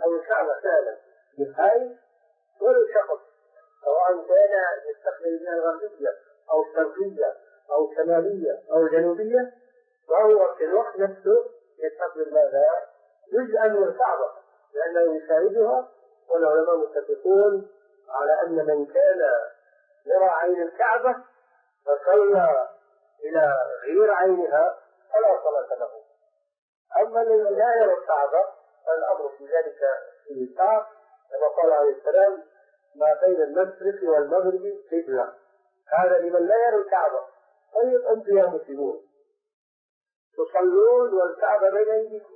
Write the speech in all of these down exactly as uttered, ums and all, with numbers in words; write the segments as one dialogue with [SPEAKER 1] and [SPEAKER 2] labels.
[SPEAKER 1] أو الكعبة فعلا بحيث كل شخص سواء كان يستقبل من الغربية أو الشرقية أو الشمالية أو الجنوبية، فهو في الوقت نفسه يستقبل ماذا؟ جزءا من الكعبة، لأنه يشاهدها. والعلماء متفقون على أن من كان يرى عين الكعبة فصلى إلى غير عينها فلا صلاة له. أما الذي لا يرى الكعبة فالأمر في ذلك في ساعة، كما قال عليه السلام: ما بين المشرق والمغرب قبلة. هذا لمن لا يرى الكعبة. طيب أنتم يا مسلمون تصلون والكعبة بين أيديكم.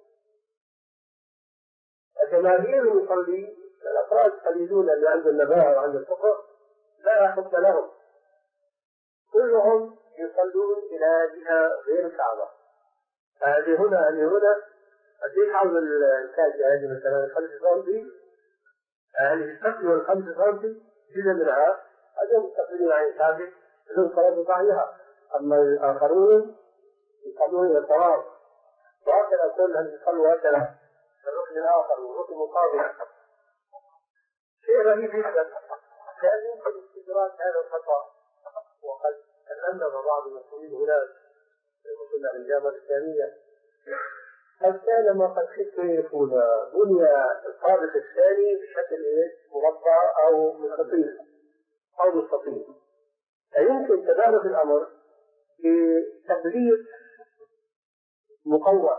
[SPEAKER 1] الجماهير المصلين الأفراد القليلون اللي عند النباهة وعند الفقه لا حكم لهم، كلهم يصلون إلى جهة غير الكعبة. هذه هنا هذه هنا أديك حول الكاجة هذه مثلا خمس سنتي، هذه السقف والخمس سنتي جزء منها هذا مستقبلين عن الكعبة بدون صلاة ضعيها. أما الآخرون يصلون إلى الطواف، وهكذا كلهم يصلوا هكذا الركن الآخر والركن المقابل. شيء غريب جدا، كان يمكن استدراك هذا الخطأ، وقد تكلم بعض المسؤولين هناك في الجامعة الإسلامية هل كان ما قد خفت يكون بني الطابق الثاني بشكل مربع أو مستطيل أو مستطيل، فيمكن تدارك الأمر بتبليط مقوى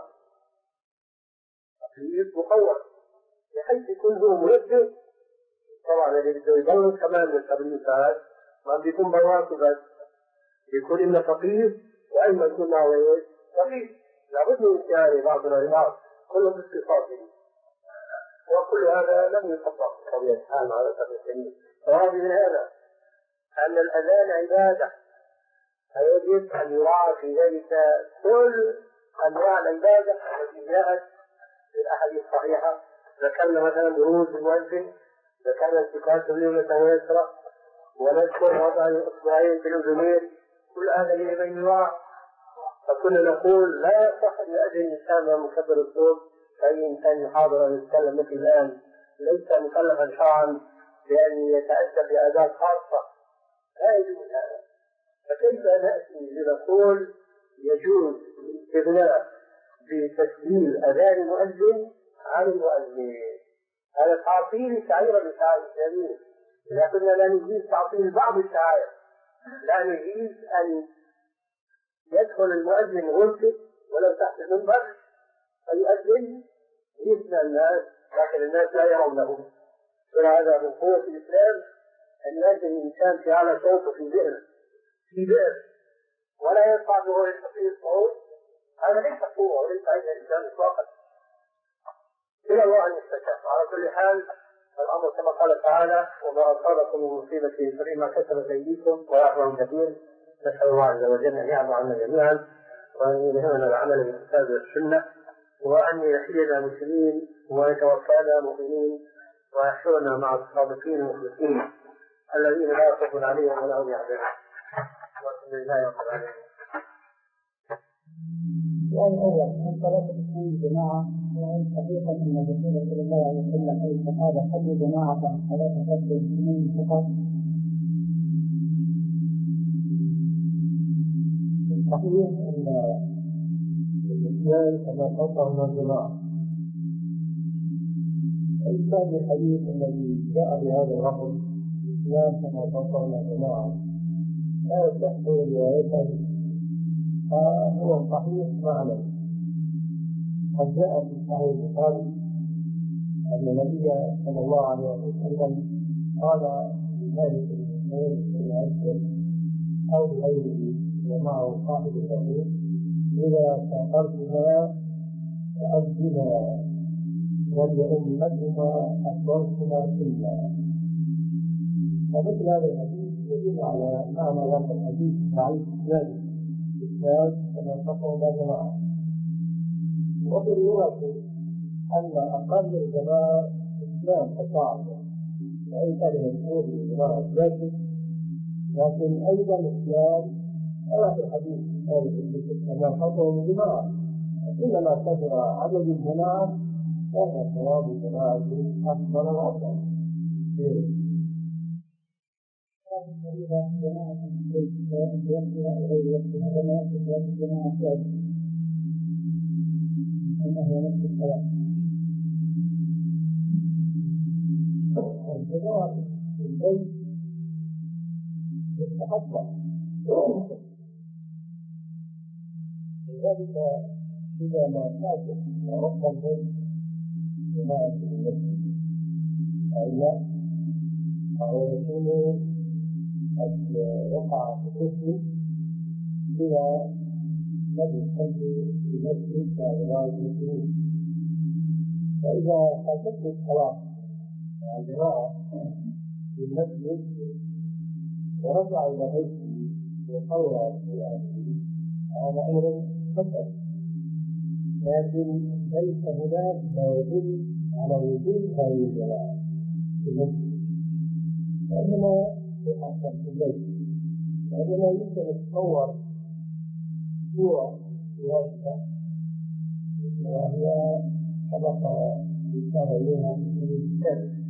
[SPEAKER 1] تبليط مقوى بحيث يكون هو منبه. طبعا اللي بده يبلط كمان من التبليطات ما بيكون بواقي بس، يكون إنه فقير وأيضا يكون معه فقير، لابد من يعني بعضنا لبعض كله باستفاضه. وكل هذا لم يطبق بطبيعة الحال على سبيل التمييز. فهذا من هذا أن الأذان عبادة، فيجب أن يراعى في ذلك كل أنواع العبادة التي جاءت في الأحاديث الصحيحة. ذكرنا مثلا بروز المؤذن، ذكرنا استقامة اليمنى واليسرى، ونذكر وضع الإصبعين في الأذنين، كل هذا يجب أن يراعى. فكنا نقول لا يصح أن يأذن الإنسان مكبر الصوت أي إنسان يحاضر أن يتكلم مثل الآن، ليس مكلفا شرعا بأن يتأدى بآداب خاصة، لا يجوز هذا. فكيف نأتي لنقول يجوز الاستغناء بتسجيل أذان المؤذن عن المؤذن؟ هذا تعطيل شعيرة من شعائر الإسلامية، لكننا لا نجيز تعطيل بعض الشعائر. لا نجيز أن يدخل المؤذن غرفة ولو تحت المنبر فيؤذن يسمع الناس لكن الناس لا يرونه. هذا من قوة الإسلام أن يأذن الإنسان في أعلى صوته في بئر في بئر ولا يطلع به يستطيع الصوت، هذا ليس قوة وليس عند الإنسان إطلاقا. إلى الله أن يستشف. على كل حال الأمر كما قال تعالى: وما أصابكم من مصيبة فبما كسبت أيديكم ويعفو عن كثير. نسأل الله عز وجل أن يعفو عنا جميعا وأن يلهمنا العمل بالكتاب والسنة وأن يحيينا مسلمين ويتوفانا مؤمنين ويحشرنا مع الصادقين المخلصين الذين لا خوف عليهم ولا هم يحزنون. والحمد لله رب العالمين.
[SPEAKER 2] السؤال الأول: هل صلاة الاثنين جماعة؟ وهل حقيقة أن الرسول صلى الله عليه وسلم أي الصحابة صلوا جماعة صلاة الفجر الاثنين فقط؟
[SPEAKER 1] صحيح أن الإسلام كما قطعنا الجماعة. الإسلام الحديث الذي جاء بهذا اللفظ الإسلام كما قطعنا الجماعة لا يصح روايته، فهو صحيح معنى. قد جاء في صحيح البخاري أن النبي صلى الله عليه وسلم قال لمالك بن أسود أو لغيره ومعه صاحب الأمير: إذا سافرتما فأجلنا ولأمتهما أفضلتما كلا. فمثل هذا الحديث يدل على معنى هذا الحديث ضعيف إسناده إسناد كما قطعنا جماعة. وفي الرواية أن أقل الجماعة إسلام فصاعد، وإن كان يذكر الجماعة الثالث، لكن أيضا الإسلام ألا في الحديث الثالث كما قطعوا الجماعة. إنما كثر عدد الجماعة كان ثواب الجماعة أكبر وأكبر.
[SPEAKER 2] إذا جماعة يوصلها إليه وقتها كما وقت الجماعة الثالثة أنه نفس الصلاة.
[SPEAKER 1] الجماعة في البيت يستحق، لذلك إذا ما فات وقت البيت جماعة في المسجد أو لا، أو يكون قد وقع في الطفل إلى الذي يصلي في المسجد كإمام المسلمين. فإذا فاتته الصلاة مع الجماعة في المسجد ورجع إلى بيته وصلى في أهله هذا أمر خطر، لكن ليس هناك ما يدل على وجود هذه الجماعة في المسجد، وإنما يحصل في البيت، وإنما يمكن نتصور صورة في هذا وهي سبق الإشارة إليها في الكتاب.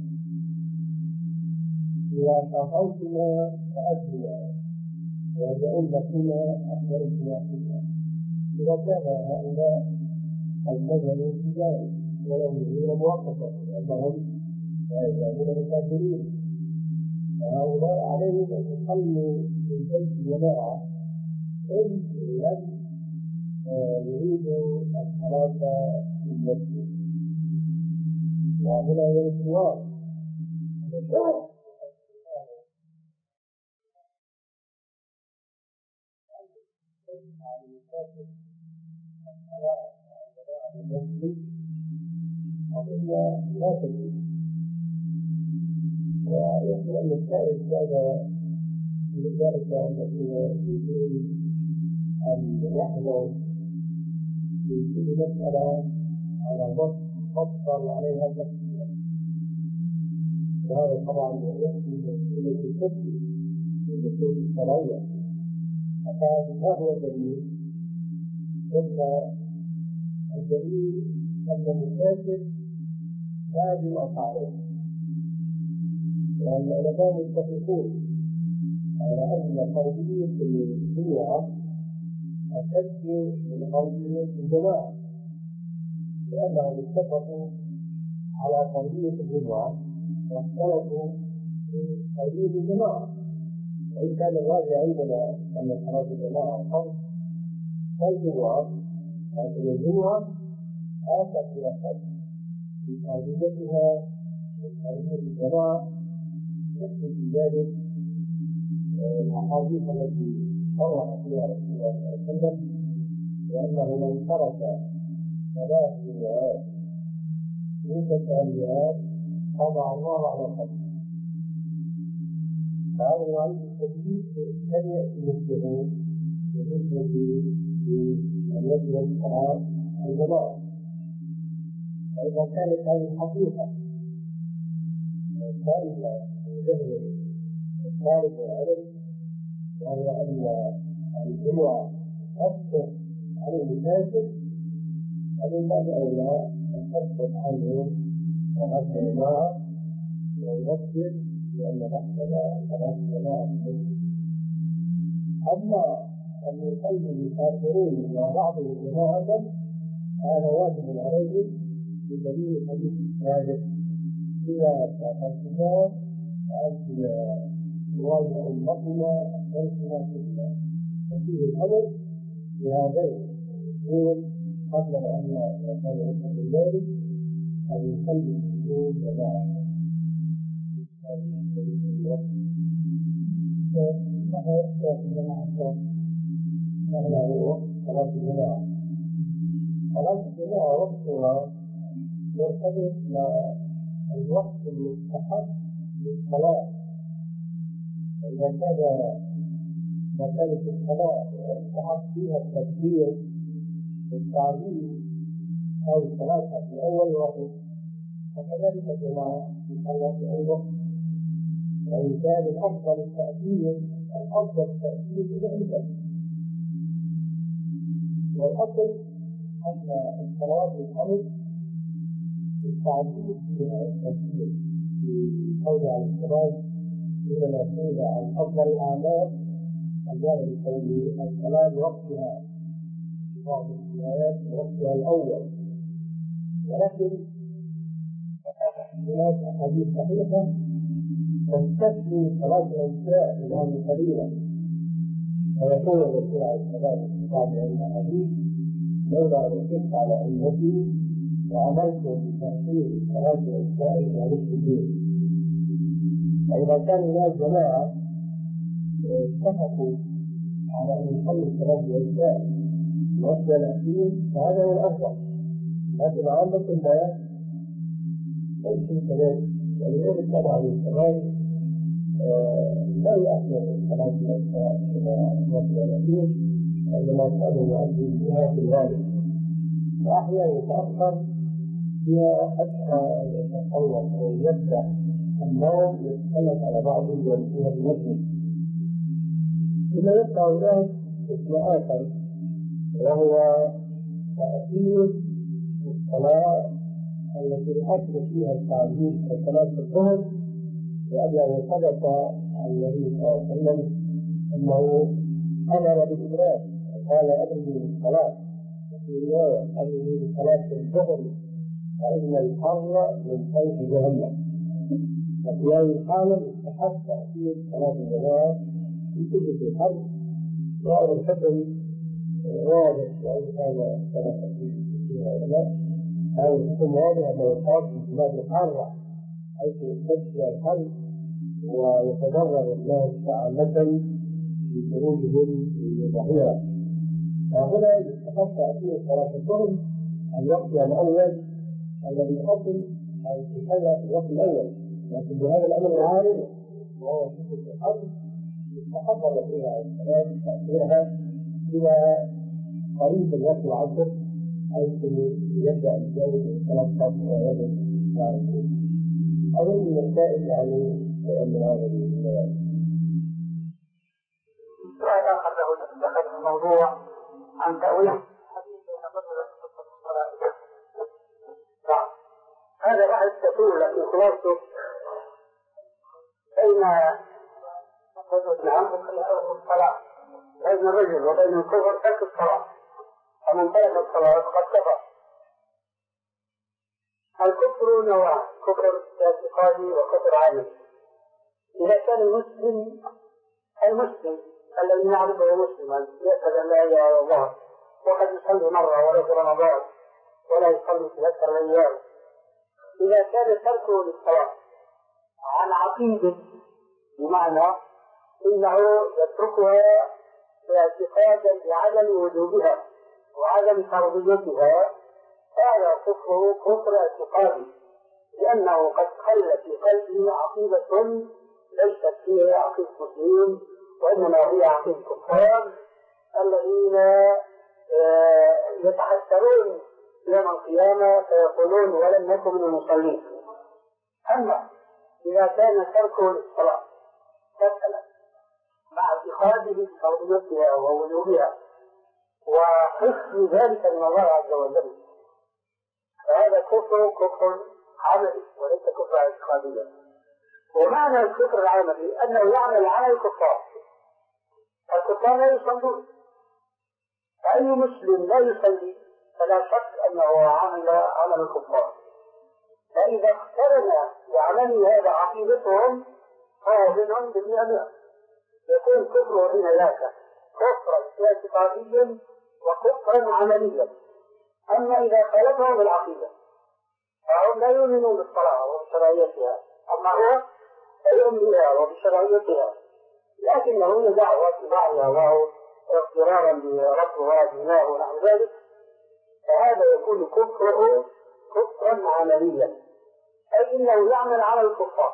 [SPEAKER 1] إذا سافرتما فأجلوا ويجعل لكما أخبرتما فيها. إذا كان هؤلاء النزلوا في ذلك ولو يريدون موقفة لأنهم لا يزالون مكافرين، وهؤلاء عليهم أن يصلوا في البيت جماعة إن لم يريدوا الصلاة في المسجد. وهنا هو السؤال أظن لا تجوز، ويمكن أن السائل كان لذلك الذين يريدون أن يحظوا في كل مسألة على وقت تفصل عليها التفصيل، وهذا طبعا يؤدي إلى التشتت في النصوص الشرعية. فما هو الدليل؟ إن الدليل أن المسافر لازم أفعله، لأن العلماء متفقون على أن فرضية الجمعة أشد من فرضية الجماعة، لأنهم اتفقوا على فرضية الجمعة واختلفوا في فرضية الجماعة. وإن كان الراجع عندنا أن صلاة الجماعة فرض فالجمعة، لكن الجمعة آخر في الأخذ في فرضيتها من فرضية الجماعة، يكفي في ذلك الأحاديث التي صرح فيها رسول الله صلى الله عليه وسلم لأنه من ترك ثلاث جمعات متتاليات طبع الله على قلبه. فهذا الوعيد التجديد لم يأتي مثله بالنسبة لأن يجب الصلاة الجماعة. فإذا كانت هذه الحقيقة ثابتة في ذهن الطالب والعلم، وهو أن الجمعة تسقط عن المسافر، فمن باب أولى أن تسقط عنه صلاة الجماعة ويذكر بأن نحسب صلاة الجماعة. أما أن يصلي المسافرون مع بعضهم جماعة هذا واجب عليه بدليل حديث الثالث إذا سافرتما فأنتما يواجه أمتنا أحسنتما فيها. ففيه الأمر بهذين الأمور قبل أن يكون يصل الليل أن يصلي الوجود جماعة. فهو يحتاج جماعة وهو صلاة الجماعة. صلاة الجماعة وقتها مرتبط مع الوقت المستحق للصلاة. إذا كان مسألة الصلاة يستحق فيها التكبير بالتعليل أو الصلاة في أول وقت، فكذلك الجماعة يصلى في أي وقت. وإن كان الأفضل التأثير الأفضل التأثير إلى الفجر، والأصل أن الصلاة الخمس
[SPEAKER 2] تعديل التفكير في قول على الشباب إلى العقيدة عن أفضل الأعمال الجانب القولي الصلاة بوقتها في بعض الروايات بوقتها الأول، ولكن هناك أحاديث صحيحة تستثني صلاة العشاء بمعنى قليلا، فيقول الرسول عليه الصلاة والسلام في الحديث: لولا أن أشق على أمتي وأمرت بتأخير صلاة العشاء إلى نصف الليل. فإذا كان هناك جماعة اتفقوا على أن يصلوا صلاة العشاء في وقت الأخير فهذا هو الأفضل، لكن عامة الناس ليسوا كذلك، ولذلك طبعا الشباب لا يأخر صلاة العشاء إلى وقت الأخير عندما كان يؤدي فيها في الغالب، وأحيانا يتأخر فيها حتى يتخلص أو يبدأ النوم يتسلط على بعضهم ويأتيها بنفسه. ثم يبقى هناك اسم آخر وهو تأخير الصلاة التي الأصل فيها التعجيل كصلاة الظهر، لأنه ثبت عن النبي صلى الله عليه وسلم أنه أمر بالإدراك وقال: أدركوا بالصلاة. وفي رواية: أدركوا بصلاة الظهر فإن الحر من حيث جهنم. وفي هذه الحالة يستحق تأخير صلاة الجماعة في كل الحرب، وهذا الحكم واضح، وإن كان ثبت فيه العلماء هذا الحكم واضح أنه يخاف في البلاد الحارة حيث يشتد فيها الحرب ويتضرر الناس عامة بخروجهم للظهيرة. فهنا يستحق تأخير صلاة الظهر عن وقتها الأول الذي أصل أن تصلى في الوقت الأول، لكن بهذا الأمر العارض وهو فتنة الحرب يستحق الرسول عليه السلام تأخيرها إلى قريب الوقت العصر حيث يبدأ الجو يتلطف ويبدأ يعرف. أظن المسائل يعني من هذا الكلام.
[SPEAKER 1] سؤال آخر له دخل الموضوع عن تأويل حديث يتبدل الصلاة. هذا واحد تقول لكن خلاصته بين نعم الصلاة بين الرجل وبين الكفر ترك الصلاة، فمن ترك الصلاة فقد كفر. الكفر نوعان: كفر اعتقادي وكفر عملي. إذا كان المسلم المسلم الذي نعرفه مسلما يشهد أن لا إله إلا الله وقد يصلي مرة ولا في رمضان ولا يصلي في أكثر الأيام، إذا كان تركه للصلاة عن عقيدة بمعنى إنه يتركها اعتقادا بعدم وجوبها وعدم فرضيتها، هذا كفر كفر اعتقادي، لأنه قد خلت في قلبه عقيدة ليست هي عقيدة مسلمين وإنما هي عقيدة كفار الذين يتحسرون يوم القيامة فيقولون: ولم نكن من المصلين. أما إذا كان تركه للصلاة مثلا مع اعتقاده بفرضيتها ووجوبها وحسن ذلك من الله عز وجل، فهذا كفر كفر عملي وليس كفر اعتقاديا. ومعنى الكفر العملي أنه يعمل عمل الكفار. الكفار لا يصلون، فأي مسلم لا يصلي فلا شك أنه عمل عمل الكفار. فإذا اقترن بعمله هذا عقيدتهم فهو منهم بالنعمة، يكون كفره هنا ذاك كفرا اعتقاديا وكفرا عمليا. أما إذا خالفه بالعقيدة فهم لا يؤمنون بالصلاة وبشرعيتها، أما هو يؤمن بها وبشرعيتها لكنه يدعو اتباعها وهو اضطرارا بربها ديناه ونحو ذلك، فهذا يكون كفره كفرا عمليا، أي إنه يعمل على الكفار.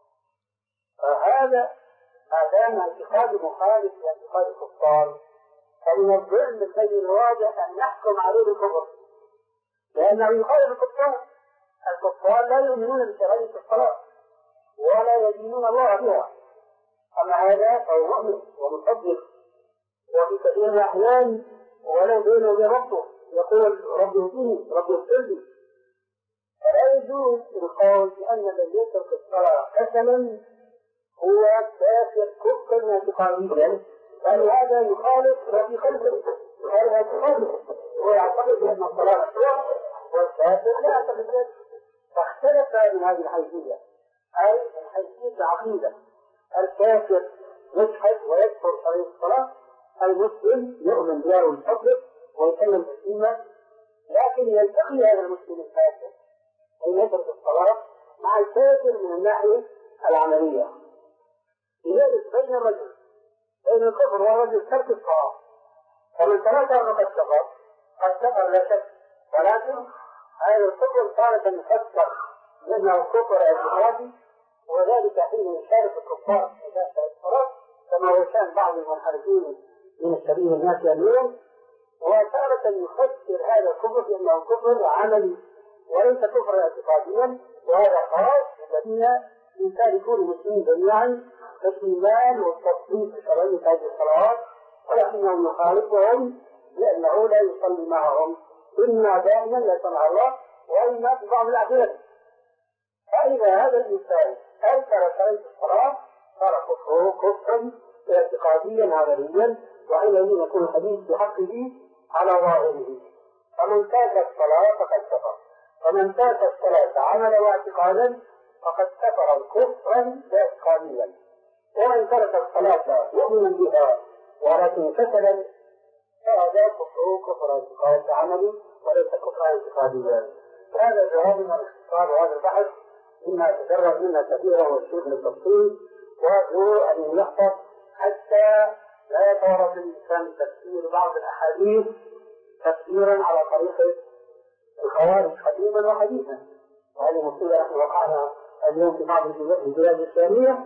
[SPEAKER 1] فهذا ما دام اعتقاد مخالف لاعتقاد الكفار فمن الظلم الذي الواجب أن نحكم عليه بالكفر، لأنه يخالف الكفار. الكفار لا يؤمنون بشرعية الصلاة ولا يدينون الله بها، أما هذا فهو مؤمن ومصدق، وفي كثير من الأحيان ولو بينه وبين ربه يقول: ربي اهدني، ربي اغفر لي. فلا يجوز
[SPEAKER 2] يجوز القول بأن الذي يترك الصلاة كسلا هو كافر كفرا اعتقاديا، لأن هذا يخالف ما في خلقه، يخالف اعتقاده، ويعتقد بأن الصلاة مشروع والكافر لا يعتقد ذلك. فاختلف من هذه الحيثية، أي من حيثية العقيدة. الكافر يجحد ويكفر صحيح الصلاة، المسلم يؤمن بها ويصدق ويسلم تسليما، لكن يلتقي هذا المسلم الكافر أن يترك الصلاة مع الكافر من الناحية العملية. لذلك بين الرجل بين الكفر والرجل ترك الصلاة، فمن تركها فقد كفر، قد كفر لا شك، ولكن هذا الكفر تارة يفسر لأنه كفر اعتقادي، وذلك حين يشارك الكفار في داخل الصلاة كما هو شان بعض المنحرفين من الشبيه الناس اليوم، وتارة يفسر هذا الكفر بأنه كفر عملي وليس كفر اعتقاديا، وهذا خاص الذين يشاركون المسلمين جميعا في الإيمان والتصديق بشرعية هذه الصلوات، ولكنه يخالفهم لأنه لا يصلي معهم إما دائما لا سمع الله وإما في بعض الأحيان. فإذا هذا الإنسان أنكر شرعية الصلاة صار كفره كفرا اعتقاديا عمليا، وحينئذ يكون الحديث بحقه على ظاهره. فمن ترك الصلاة فقد كفر، ومن ترك الصلاة عملا واعتقادا فقد كفر كفرا اعتقاديا، ومن ترك الصلاة يؤمن بها ولكن كسلا فهذا كفره كفر اعتقاد عملي وليس كفر اعتقاديا. هذا جواب من الاختصار وهذا البحث مما تجرد منا كثيرا والشيخ للتفصيل، وأرجو أن يحفظ حتى لا يتورط الإنسان تفسير بعض الأحاديث تفسيرا على طريقة الخوارج قديما وحديثا. وهذه مصيبة نحن وقعنا اليوم في بعض البلاد الإسلامية،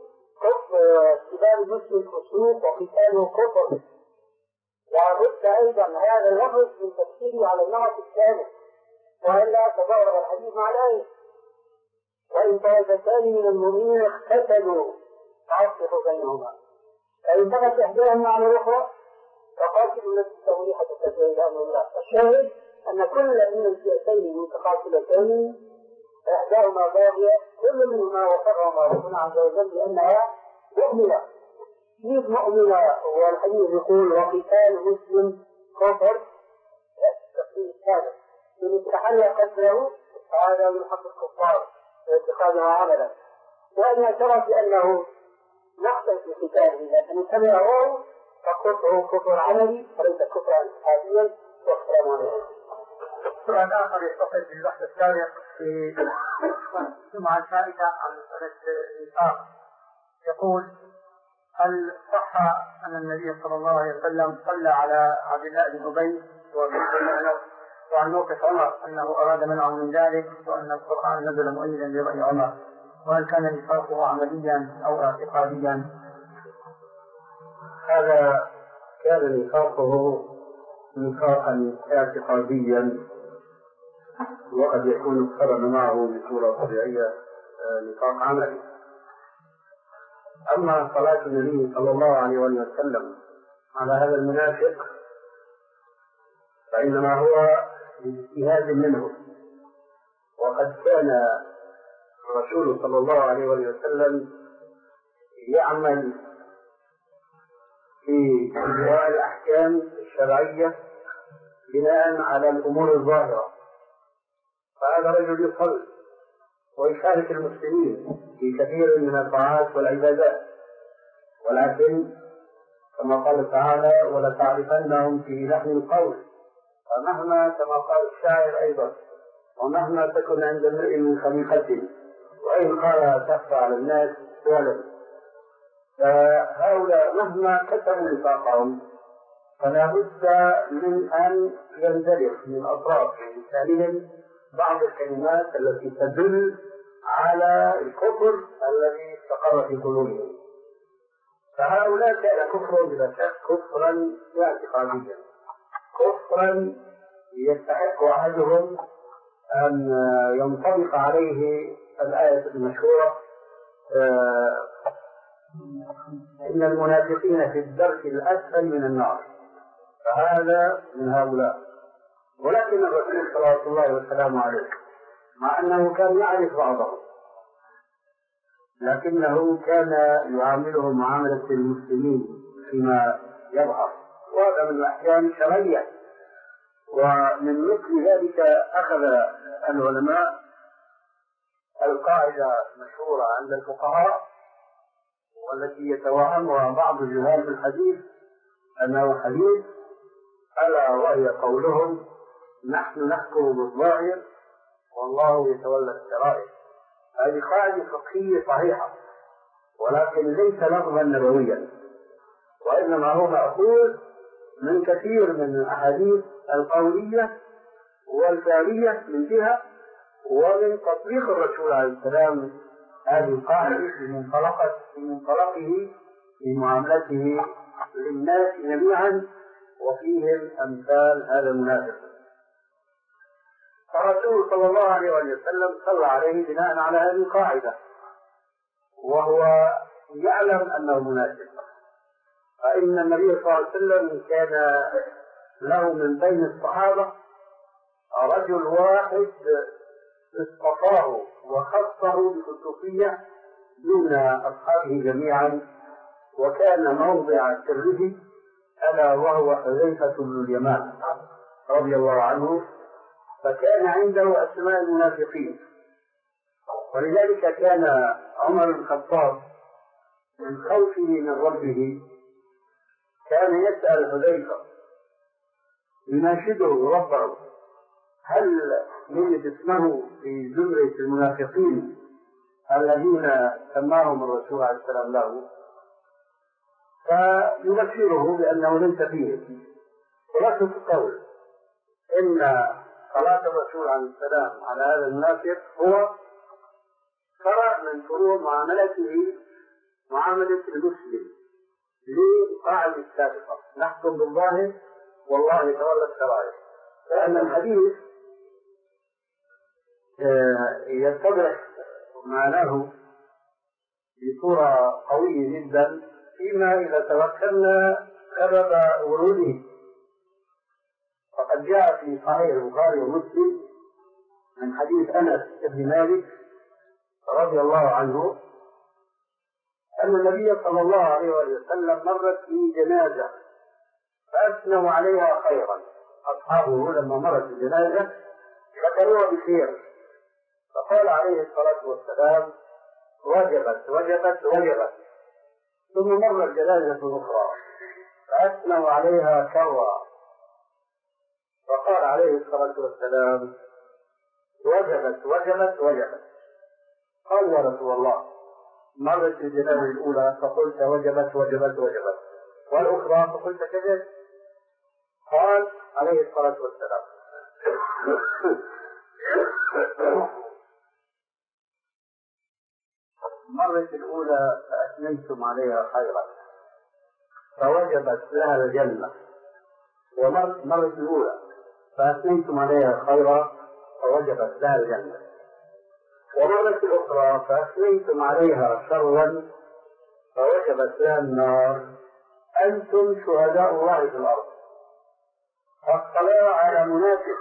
[SPEAKER 2] كتاب المسلم فسوق وقتاله كفر. لابد أيضا هذا اللفظ من تفسيره على النمط الثالث، وإلا تضارب الحديث مع الآية. وإن طائفتان من المؤمنين اقتتلوا فأصلحوا بينهما، فإن بغت إحداهما على الأخرى فقاتلوا التي تبغي حتى تفيء إلى أمر الله. الشاهد أن كل من الفئتين متقاتلتين إحداهما باغية كل منهما وفرهما ربنا عز وجل لأنها مؤمنة. كيف مؤمنة؟ والحديث يقول وقتال مسلم كفر، التفسير الثالث من استحل قتله هذا من حق الكفار واتخاذها عملا، وأن اعترف بأنه نقص في قتاله لكن سمعه فكفره كفر عملي وليس كفرا اعتقاديا. والسلام عليكم.
[SPEAKER 1] سؤال آخر يتصل بالبحث السابق في الجمعة الفائتة عن مسألة الإنفاق، يقول هل صح أن النبي صلى الله عليه وسلم صلى على عبد الله بن أبي وعن موقف عمر أنه أراد منعه من ذلك وأن القرآن نزل مؤيدا برأي عمر، وهل كان نفاقه عمليا أو اعتقاديا؟
[SPEAKER 3] هذا كان نفاقه نفاقا اعتقاديا، وقد يكون اقترن معه بصورة طبيعية نفاق عملي. أما صلاة النبي صلى الله عليه وسلم على هذا المنافق فإنما هو باجتهاد منه، وقد كان الرسول صلى الله عليه وسلم يعمل في إجراء الأحكام الشرعية بناء على الأمور الظاهرة، فهذا رجل يصلي ويشارك المسلمين في كثير من الطاعات والعبادات، ولكن كما قال تعالى ولتعرفنهم في لحن القول، فمهما كما قال الشاعر أيضا ومهما تكن عند امرئ من خليقته وإن قال تخفى على الناس ولد. فهؤلاء مهما كتبوا نفاقهم فلا بد من أن يندرج من أطراف لسانهم بعض الكلمات التي تدل على الكفر الذي استقر في قلوبهم. فهؤلاء كان كفرا بلا شك كفرا اعتقاديا، كفرا يستحق أحدهم أن ينطبق عليه الآية المشهورة إن المنافقين في الدرك الأسفل من النار، فهذا من هؤلاء. ولكن الرسول صلى الله عليه وسلم مع أنه كان يعرف بعضهم، لكنه كان يعاملهم معاملة المسلمين فيما يظهر، وهذا من الأحكام الشرعية. ومن مثل ذلك أخذ العلماء القاعدة المشهورة عند الفقهاء والتي يتوهمها بعض جهال الحديث أنه حديث، ألا وهي قولهم: نحن نحكم بالظاهر والله يتولى السرائر. هذه قاعدة فقهية صحيحة، ولكن ليس لفظا نبويا، وإنما هو مأخوذ من كثير من الأحاديث القولية والفعلية من جهة، ومن تطبيق الرسول عليه السلام هذه القاعدة في منطلقه في منطلقه في معاملته للناس جميعا، وفيهم أمثال هذا المنافق. فالرسول صلى الله عليه وسلم صلى عليه بناء على هذه القاعدة، وهو يعلم أنه منافق، فإن النبي صلى الله عليه وسلم كان له من بين الصحابة رجل واحد اصطفاه وخصه بالخصوصية دون أصحابه جميعا، وكان موضع سره، ألا وهو حذيفة بن اليمان رضي الله عنه، فكان عنده أسماء المنافقين. ولذلك كان عمر بن الخطاب من خوفه من ربه كان يسأل حذيفة يناشده ربه: هل يجد اسمه في زمرة المنافقين الذين سماهم الرسول عليه السلام له؟ فيبشره بأنه ليس فيه. خلاصة القول إن صلاة الرسول عليه السلام على هذا المنافق هو فرع من فروع معاملته معاملة المسلم للقاعدة السابقة: نحكم بالظاهر والله يتولى السرائر. لأن الحديث يتضح معناه بصورة قوية جدا فيما إذا توكلنا سبب وروده. فقد جاء في صحيح البخاري ومسلم من حديث أنس بن مالك رضي الله عنه أن النبي صلى الله عليه وسلم مرت في جنازة فأثنوا عليها خيرا. أصحابه لما مرت الجنازة ذكروها بخير، فقال عليه الصلاة والسلام: وجبت وجبت وجبت. ثم مرت جنازة أخرى فأثنوا عليها شرا، فقال عليه الصلاة والسلام: وجبت وجبت وجبت. قال: يا رسول الله، مرت الجنازة الأولى فقلت وجبت وجبت وجبت، والأخرى فقلت كذلك. قال عليه الصلاة والسلام: مرت الأولى فأثنيتم عليها خيرا فوجبت لها الجنة، ومرت مرت الأولى فأثنيتم عليها خيرا فوجبت لها الجنة، ومرت الأخرى فأثنيتم عليها شرا فوجبت لها النار. أنتم شهداء الله في الأرض. فالصلاة على منافق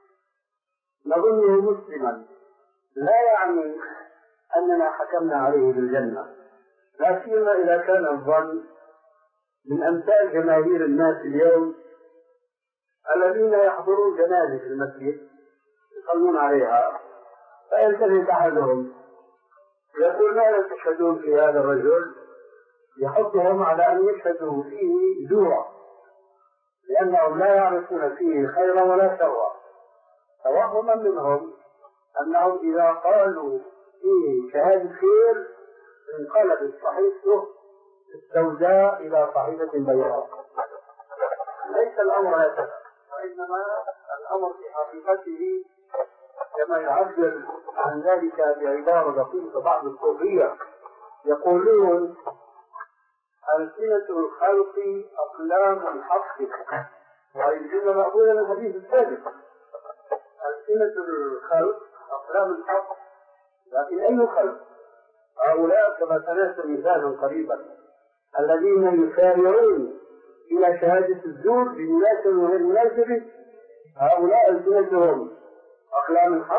[SPEAKER 3] نظنه مسلما لا يعني أننا حكمنا عليه بالجنة، لا سيما إذا كان الظن من أمثال جماهير الناس اليوم الذين يحضرون جنازة في المسجد يصلون عليها، فيلتفت أحدهم يقول: ماذا تشهدون في هذا الرجل؟ يحثهم على أن يشهدوا فيه زورا، لأنهم لا يعرفون فيه خيرا ولا شرا، توهما منهم أنهم إذا قالوا فيه شهادة خير انقلبت صحيفته السوداء إلى صحيفة بيضاء. ليس الأمر هكذا، وإنما الأمر في حقيقته كما يعبر عن ذلك بعبارة دقيقة بعض الصوفية، يقولون: ألسنة الخلق أقلام الحق، ويجب مأخوذا من الحديث السابق. ألسنة الخلق أقلام الحق، لكن أي خلق؟ هؤلاء كما سنأتي مثالا قريبا الذين يسارعون إلى شهادة الزور بمناسبة وغير مناسبة، هؤلاء ألسنتهم أقلام الحق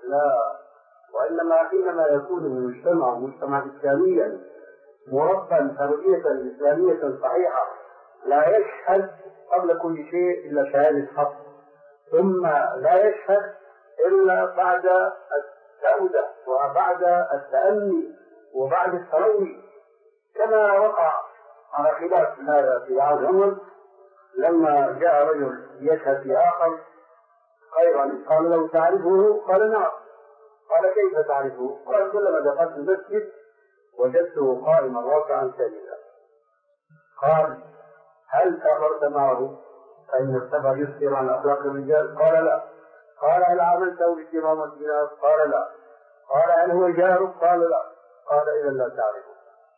[SPEAKER 3] لا، وإنما حينما يكون المجتمع مجتمعا إسلاميا مربى تربية إسلامية صحيحة لا يشهد قبل كل شيء إلا شهادة حق، ثم لا يشهد إلا بعد التأودة وبعد التأني وبعد التروي، كما وقع على خلاف هذا في عهد عمر لما جاء رجل يشهد في آخر خيرا قال له تعرفه؟ قال نعم. قال كيف تعرفه؟ قال كلما دخلت المسجد وجدته قائما راكعا ساجدا. قال هل سافرت معه؟ فإن السفر يسير عن أخلاق الرجال؟ قال لا. قال هل عملته بكرامة الناس؟ قال لا. قال هل هو جارك؟ قال لا. قال إذا لا تعرفه.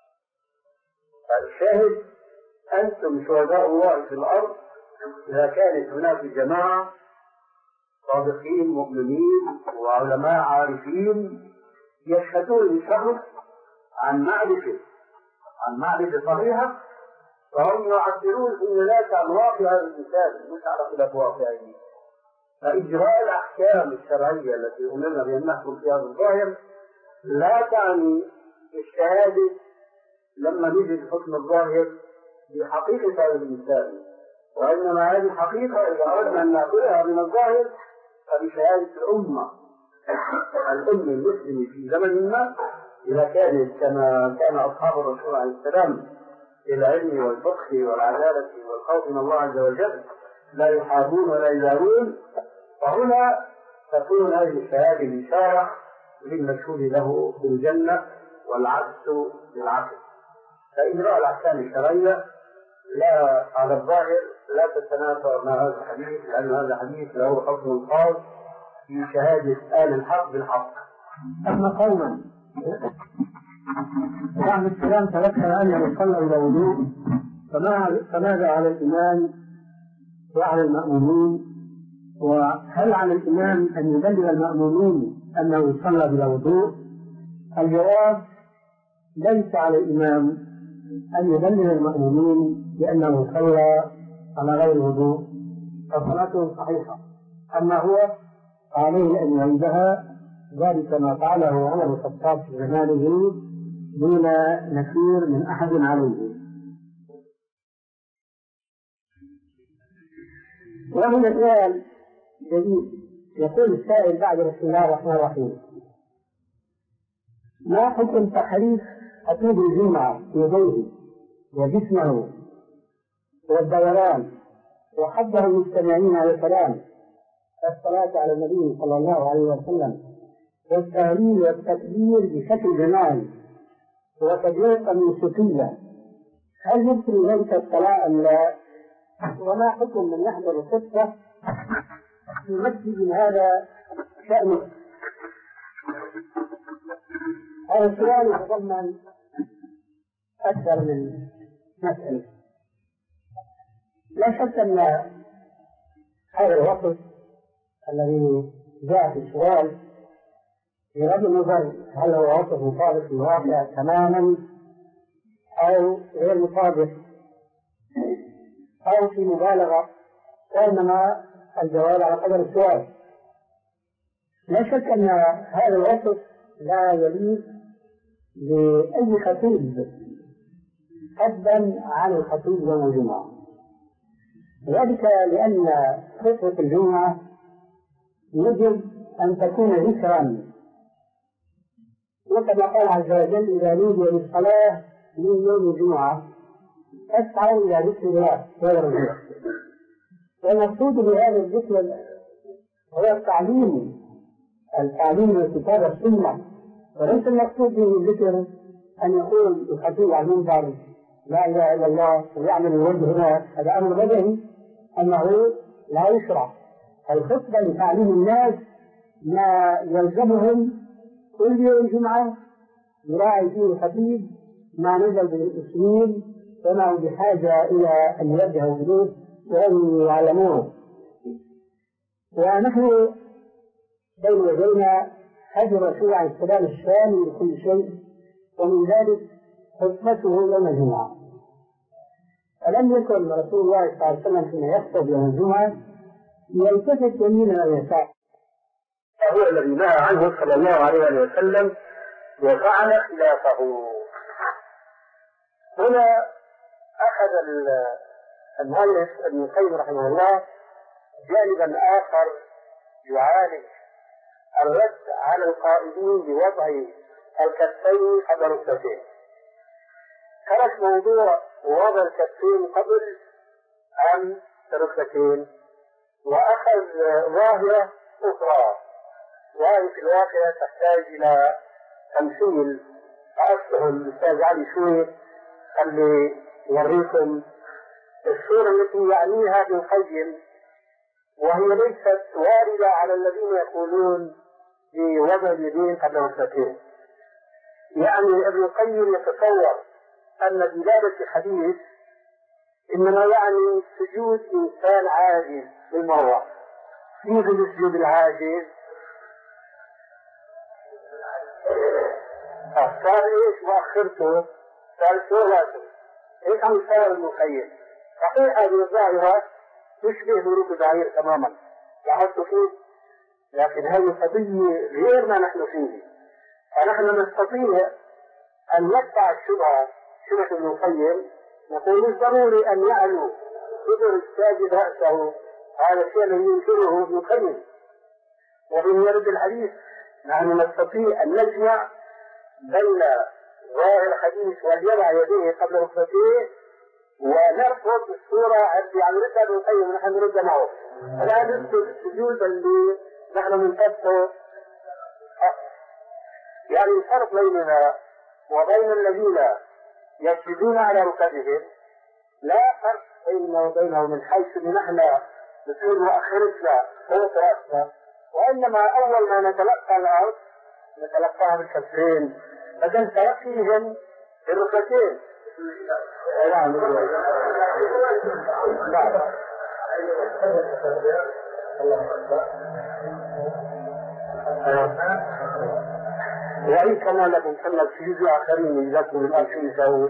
[SPEAKER 3] الشاهد أنتم شهداء الله في الأرض إذا كانت هناك جماعة صادقين مؤمنين وعلماء عارفين يشهدون لشخص عن معرفة عن معرفة صحيحة، فهم يعبرون إن ذاك عن واقع الإنسان مش على خلاف واقعه. فإجراء الأحكام الشرعية التي أمرنا بأن نحكم فيها بالظاهر لا تعني الشهادة لما نجد حكم الظاهر بحقيقة هذا الإنسان، وإنما هذه الحقيقة إذا أردنا أن نأخذها من الظاهر فبشهادة الأمة الأمة المسلمة في زمن ما، إذا كانت كما كان أصحاب الرسول عليه السلام بالعلم والفقه والعدالة والخوف من الله عز وجل لا يحابون ولا يزارون، فهنا تكون هذه الشهادة بشارة للمشهود له بالجنة والعكس بالعكس. فإجراء الأحكام الشرعية لا على الظاهر لا تتنافى مع هذا الحديث، لأن هذا الحديث له حكم خاص في شهادة آل الحق بالحق.
[SPEAKER 2] أما قوما بعد السلام تذكر أنه صلى إلى وضوء، فماذا على الإمام وعلى المأمومين؟ وهل على الإمام أن يبلغ المأمومين أنه صلى بلا وضوء؟ الجواب ليس على الإمام أن يبلغ المأمومين بأنه صلى على غير وضوء، فصلاته صحيحة، أما هو عليه أن يعيدها، ذلك ما فعله عمر بن الخطاب في زمانه دون نكير من أحد عليه. ومن السؤال جديد يقول السائل بعد بسم الله الرحمن الرحيم: ما حكم تحريك خطيب الجمعة يديه وجسمه والدوران وحضر المستمعين على الكلام الصلاة على النبي صلى الله عليه وسلم والتهليل والتكبير بشكل جماعي وتجربة موسيقية؟ هل يمكن ذلك الصلاة أم لا؟ وما حكم من يحضر الخطبة في مسجد هذا شأنه؟ هذا السؤال يتضمن أكثر من مسألة. لا شك أن هذا الوصف الذي جاء في السؤال بغض النظر هل هو وصف مطابق للواقع تماما أو غير مطابق أو في مبالغة، وإنما الجواب على قدر السؤال. لا شك أن هذا الوصف لا يليق بأي خطيب فضلا عن الخطيب يوم الجمعة، ذلك لأن خطبة الجمعة يجب أن تكون ذكرا، وكما قال عز وجل: إذا نودي للصلاة من يوم الجمعة فاسعوا إلى ذكر الله وذروا البيع. والمقصود بهذا الذكر هو التعليم، التعليم من الكتاب والسنة، وليس المقصود به الذكر أن يقول الخطيب على المنبر لا إله إلا الله ويعمل الوجه هنا، هذا أمر بدهي أنه لا يشرع. الخطبة لتعليم الناس ما يلزمهم كل يوم جمعة يراعي فيه الخطيب ما نزل بالأصول وما هو بحاجة إلى أن يوجهوا إليه وأن يعلموه. ونحن بين يدينا هدي الرسول عليه السلام الشامل لكل شيء، ومن ذلك خطبته يوم الجمعة. فلم يكن رسول الله صلى الله عليه وسلم حين يخطب يوم الجمعة يلتفت يمينا ويسارا،
[SPEAKER 3] فهو الذي نهى عنه صلى الله عليه وسلم وفعل خلافه. هنا أخذ المؤلف ابن القيم رحمه الله جانبا آخر يعالج الرد على القائلين بوضع الكفين قبل ركبتين. ترك موضوع وضع الكفين قبل عن الركبتين وأخذ ظاهرة أخرى، وهي في الواقع تحتاج إلى تمثيل. أصله الأستاذ علي شوي اللي يوريكم الصورة التي يعنيها ابن القيم، وهي ليست واردة على الذين يقولون بوضع اليدين قبل الركبتين. يعني ابن القيم يتصور أن دلالة الحديث إنما يعني سجود إنسان عاجز بالمرة. كيف السجود العاجز؟ صار إيش مؤخرته؟ صار سولاته. إيش عم يصور ابن القيم؟ صحيح هذه الظاهرة تشبه بروك البعير تماما، لاحظتوا كيف؟ لكن هذه قضية غير ما نحن فيه، فنحن نستطيع أن ندفع الشبهة شبهة ابن القيم. نقول مش ضروري أن يعلو قدر الساجد رأسه، هذا الشيء الذي ينكره ابن القيم. ومن يرد الحديث نحن نستطيع أن نجمع بين ظاهر الحديث وأن يضع يديه قبل ركبتيه ونرفض الصورة التي عم يردها ابن القيم ونحن نرد معه. فلا نثبت السجود اللي نحن بنثبته. يعني الفرق بيننا وبين الذين يسجدون على ركبهم لا فرق بيننا وبينهم من حيث ان نحن نصير مؤخرتنا فوق راسنا، وانما اول ما نتلقى الارض نتلقاها بالكفين، فكان تلقيهم بالركبتين. نعم وإن كان لكم كما تجيب آخرين من ذاك من الأرض يساوي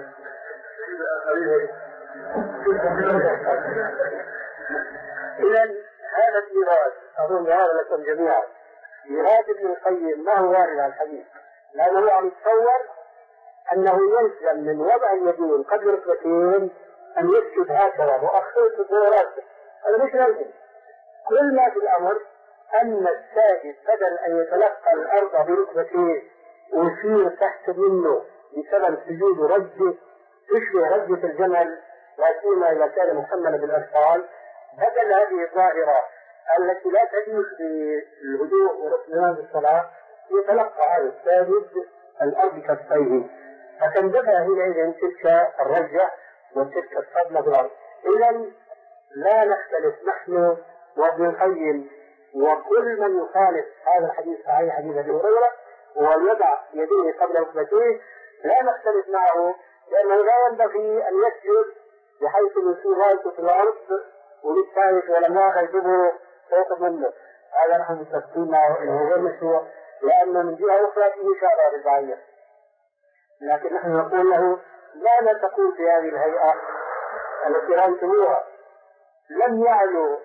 [SPEAKER 3] إذا هذا الإيراد أظن هذا لكم جميعا. إيراد ابن القيم ما هو وارد على الحديث، لأنه عم يتصور أنه يلزم من وضع اليدين قبل ركبتين أن يسجد هكذا مؤخرة الظهورات. هذا مش لازم. كل ما في الأمر أن الساجد بدل أن يتلقى الأرض بركبتيه ويصير تحت منه بسبب سجود رجه تشبه رجة الجمل، لكن إذا كان محملا بالأطفال بدل هذه الظاهرة التي لا تجوز بالهدوء والاطمئنان بالصلاة يتلقى هذا الساجد الأرض كفيه، فتندفع حينئذ تلك الرجة وتلك الصدمة بالأرض. إذا لا نختلف نحن وابن القيم وكل من يخالف هذا الحديث صحيح حديث ابي هريره ويضع يديه قبل ركبتيه لا نختلف معه، لانه لا ينبغي ان يسجد بحيث يصير راسه في الارض وللثالث ولم ياخذ دبره فوق منه. هذا نحن متفقين معه انه غير مشروع، لان من جهه اخرى فيه اشاره بالبعير. لكن نحن نقول له لا لا تقول في هذه الهيئه التي رايتموها لم يعلو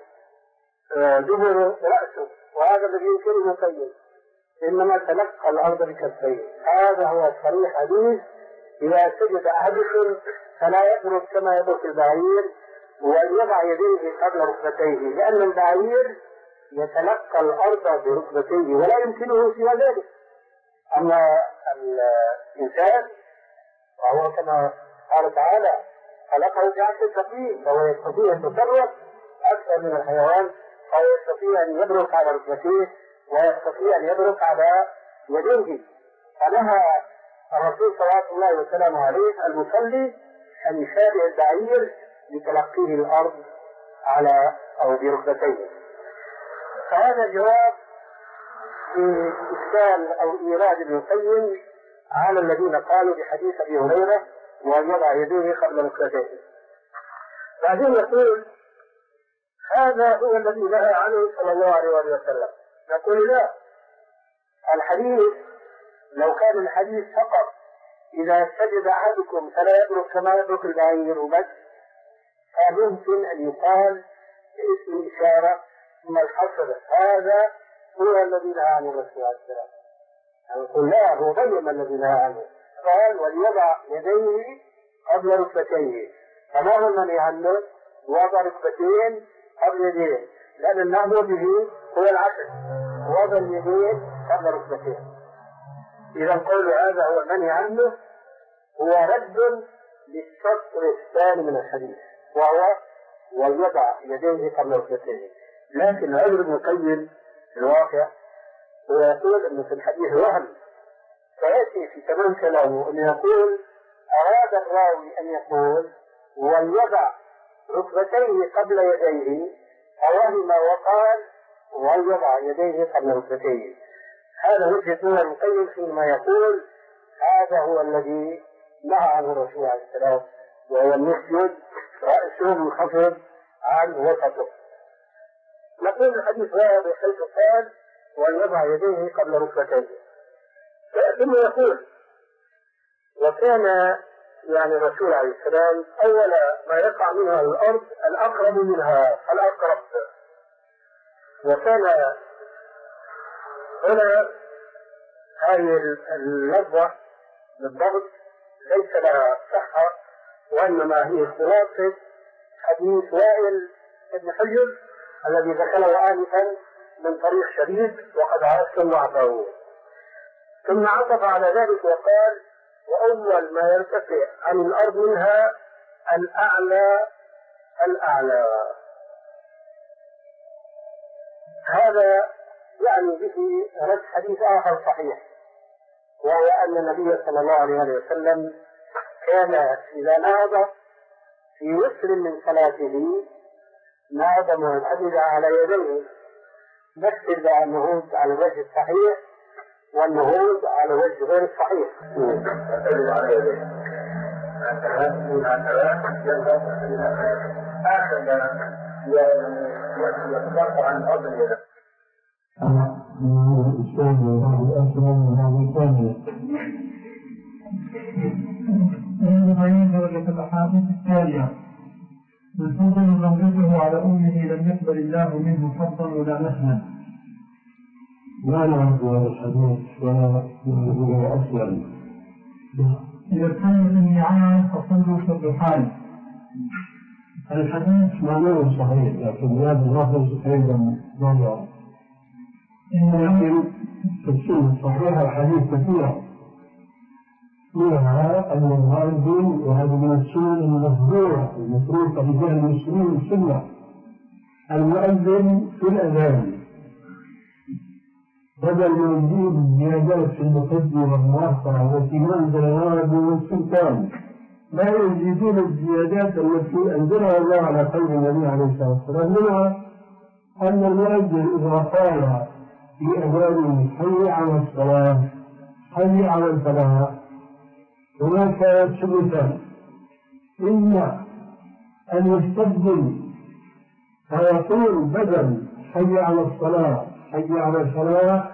[SPEAKER 3] دبر رأسه، وهذا الذي يمكنه يقيم، إنما تلقى الأرض بكفيه. هذا هو الصريح حديث إذا سجد أحدكم فلا يبرك كما يبرك البعير وأن يضع يديه قبل ركبتيه، لأن البعير يتلقى الأرض بركبتيه ولا يمكنه سوى ذلك. أما الإنسان وهو كما قال تعالى خلقه بعقل ثقيل فهو يستطيع التصرف أكثر من الحيوان، أو يستطيع أن يبرك على ركبتيه ويستطيع أن يبرك على يديه. فنهى الرسول صلى الله عليه وسلم عليه المصلي أن يشابه البعير لتلقيه الأرض على أو بركبتيه. فهذا جواب إشكال أو إيراد ابن القيم على الذين قالوا بحديث أبي هريرة وأن يضع يديه قبل ركبتيه. بعدين يقول هذا هو الذي نهى عنه صلى الله عليه وسلم. نقول لا، الحديث لو كان الحديث فقط إذا سجد أحدكم فلا يبرك كما يبرك البعير وبس فممكن أن يقال باسم إشارة ثم الحصر هذا
[SPEAKER 1] هو الذي نهى عن الرسول عليه السلام. يقول لا، هو بين الذي نهى عنه، قال وليضع يديه قبل ركبتيه. فما هو المنهي عنه؟ وضع ركبتين قبل يديه، لأن المأمور به هو العكس، وضع اليدين قبل ركبتين. إذا قول هذا هو المنهي عنه هو رد للشطر الثاني من الحديث، وهو وليضع يديه قبل ركبتيه. لكن عمر بن القيم في الواقع هو يقول أنه في الحديث وهم، فيأتي في تمام كلامه أن يقول أراد الراوي أن يقول وليضع ركبتيه قبل يديه، فوهم وقال وليضع يديه قبل ركبتيه. هذا وجهة نظر ابن القيم فيما يقول هذا هو الذي نهى عنه الرسول عليه السلام، وهو المسجد رأسه منخفض عن وسطه. نقول الحديث واضح حيث قال وليضع يديه قبل ركبتيه، ثم يقول وكان يعني الرسول عليه السلام أول ما يقع منها الأرض الأقرب منها الأقرب. وكان هنا هذه اللفظة بالضبط ليس لها صحة، وإنما هي خلاصة حديث وائل بن حجر الذي ذكره آنفا من طريق شديد وقد عرفتم ضعفه. ثم عطف على ذلك وقال وأول ما يرتفع عن الأرض منها الأعلى الأعلى. هذا يعني به رد حديث آخر صحيح، وهو أن النبي صلى الله عليه وسلم كان إذا نهض في وتر من صلاته نهض معتمدا على يديه، نكتب النهوض على الوجه الصحيح والنهوض على الوجه غير الصحيح.
[SPEAKER 3] يعتمد على يديه هكذا من هكذا هكذا يتبقى عن أرض اليد.
[SPEAKER 2] من الإسلام وبعض الأسلام وبعض الثانية من غير درجة الأحاديث التالية: من فضل زوجته على أمه لم يقبل الله منه فضلا ولا نهلا. لا نعرف هذا الحديث ولا نعرفه أصلا. إذا كان النعام فصلوا في الرحال. الحديث معناه صحيح، لكن هذا اللفظ أيضا ضرر. لكن في السنة الصحيحة الحديث كثيرة، منها أن المؤذن، وهذا من السنن المهجورة المفروضة لجهل المسلمين السنة، المؤذن في الأذان بدل من يجيب زيادات في المقدمة والمؤخرة التي ما أنزل الله من السلطان، لا يزيدون الزيادات التي أنزلها الله على قلب النبي عليه الصلاة والسلام. منها أن المؤذن إذا قال في أذانه حي على الصلاة حي على الفلاح هناك سنتان: إما أن يستبدل فيقول بدل حي على الصلاة حي على الفلاح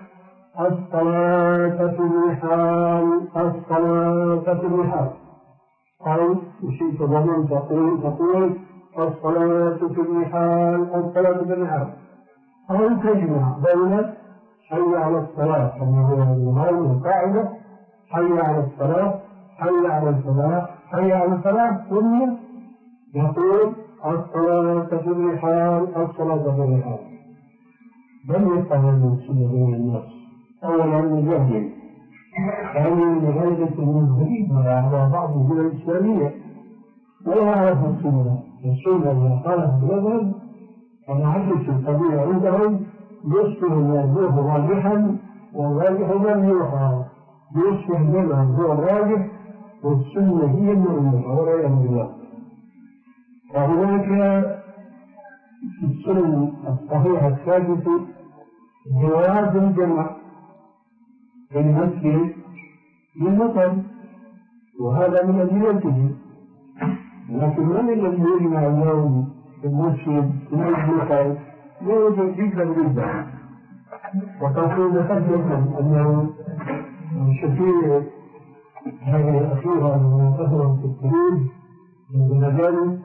[SPEAKER 2] الصلاة في الرحال الصلاة في الرحال، أو شيء ضمن تقول تقول الصلاة في الرحال الصلاة في الرحال، أو تجمع بين حي على الصلاة كما هو المعلوم القاعدة حي على الصلاة حي على الفلاح حي على الفلاح، ثم يقول الصلاة في الرحال الصلاة في الرحال. لم يفعل هذه السنة بين الناس، أولا لجهل، ثانيا لغيرة المنهجين على بعض الدول الإسلامية ولا يعرف السنة. السنة إذا قالت بلغة أنا عجز القضية عندهم يصبح الموضوع راجحا والراجح مرجوحا، يصبح الموضوع الراجح والسنة هي المرجوحة والعياذ بالله. وهناك في السنن الصحيحة الثابتة جواز الجمع في المسجد بالمطر، وهذا من أدلته، لكن من الذي يجمع اليوم في المسجد في المطر؟ يوجد جدا جدا. وتقول ذكرتكم أنه شفيع هذه الأخيرة المنتهرة في التريد من بلدان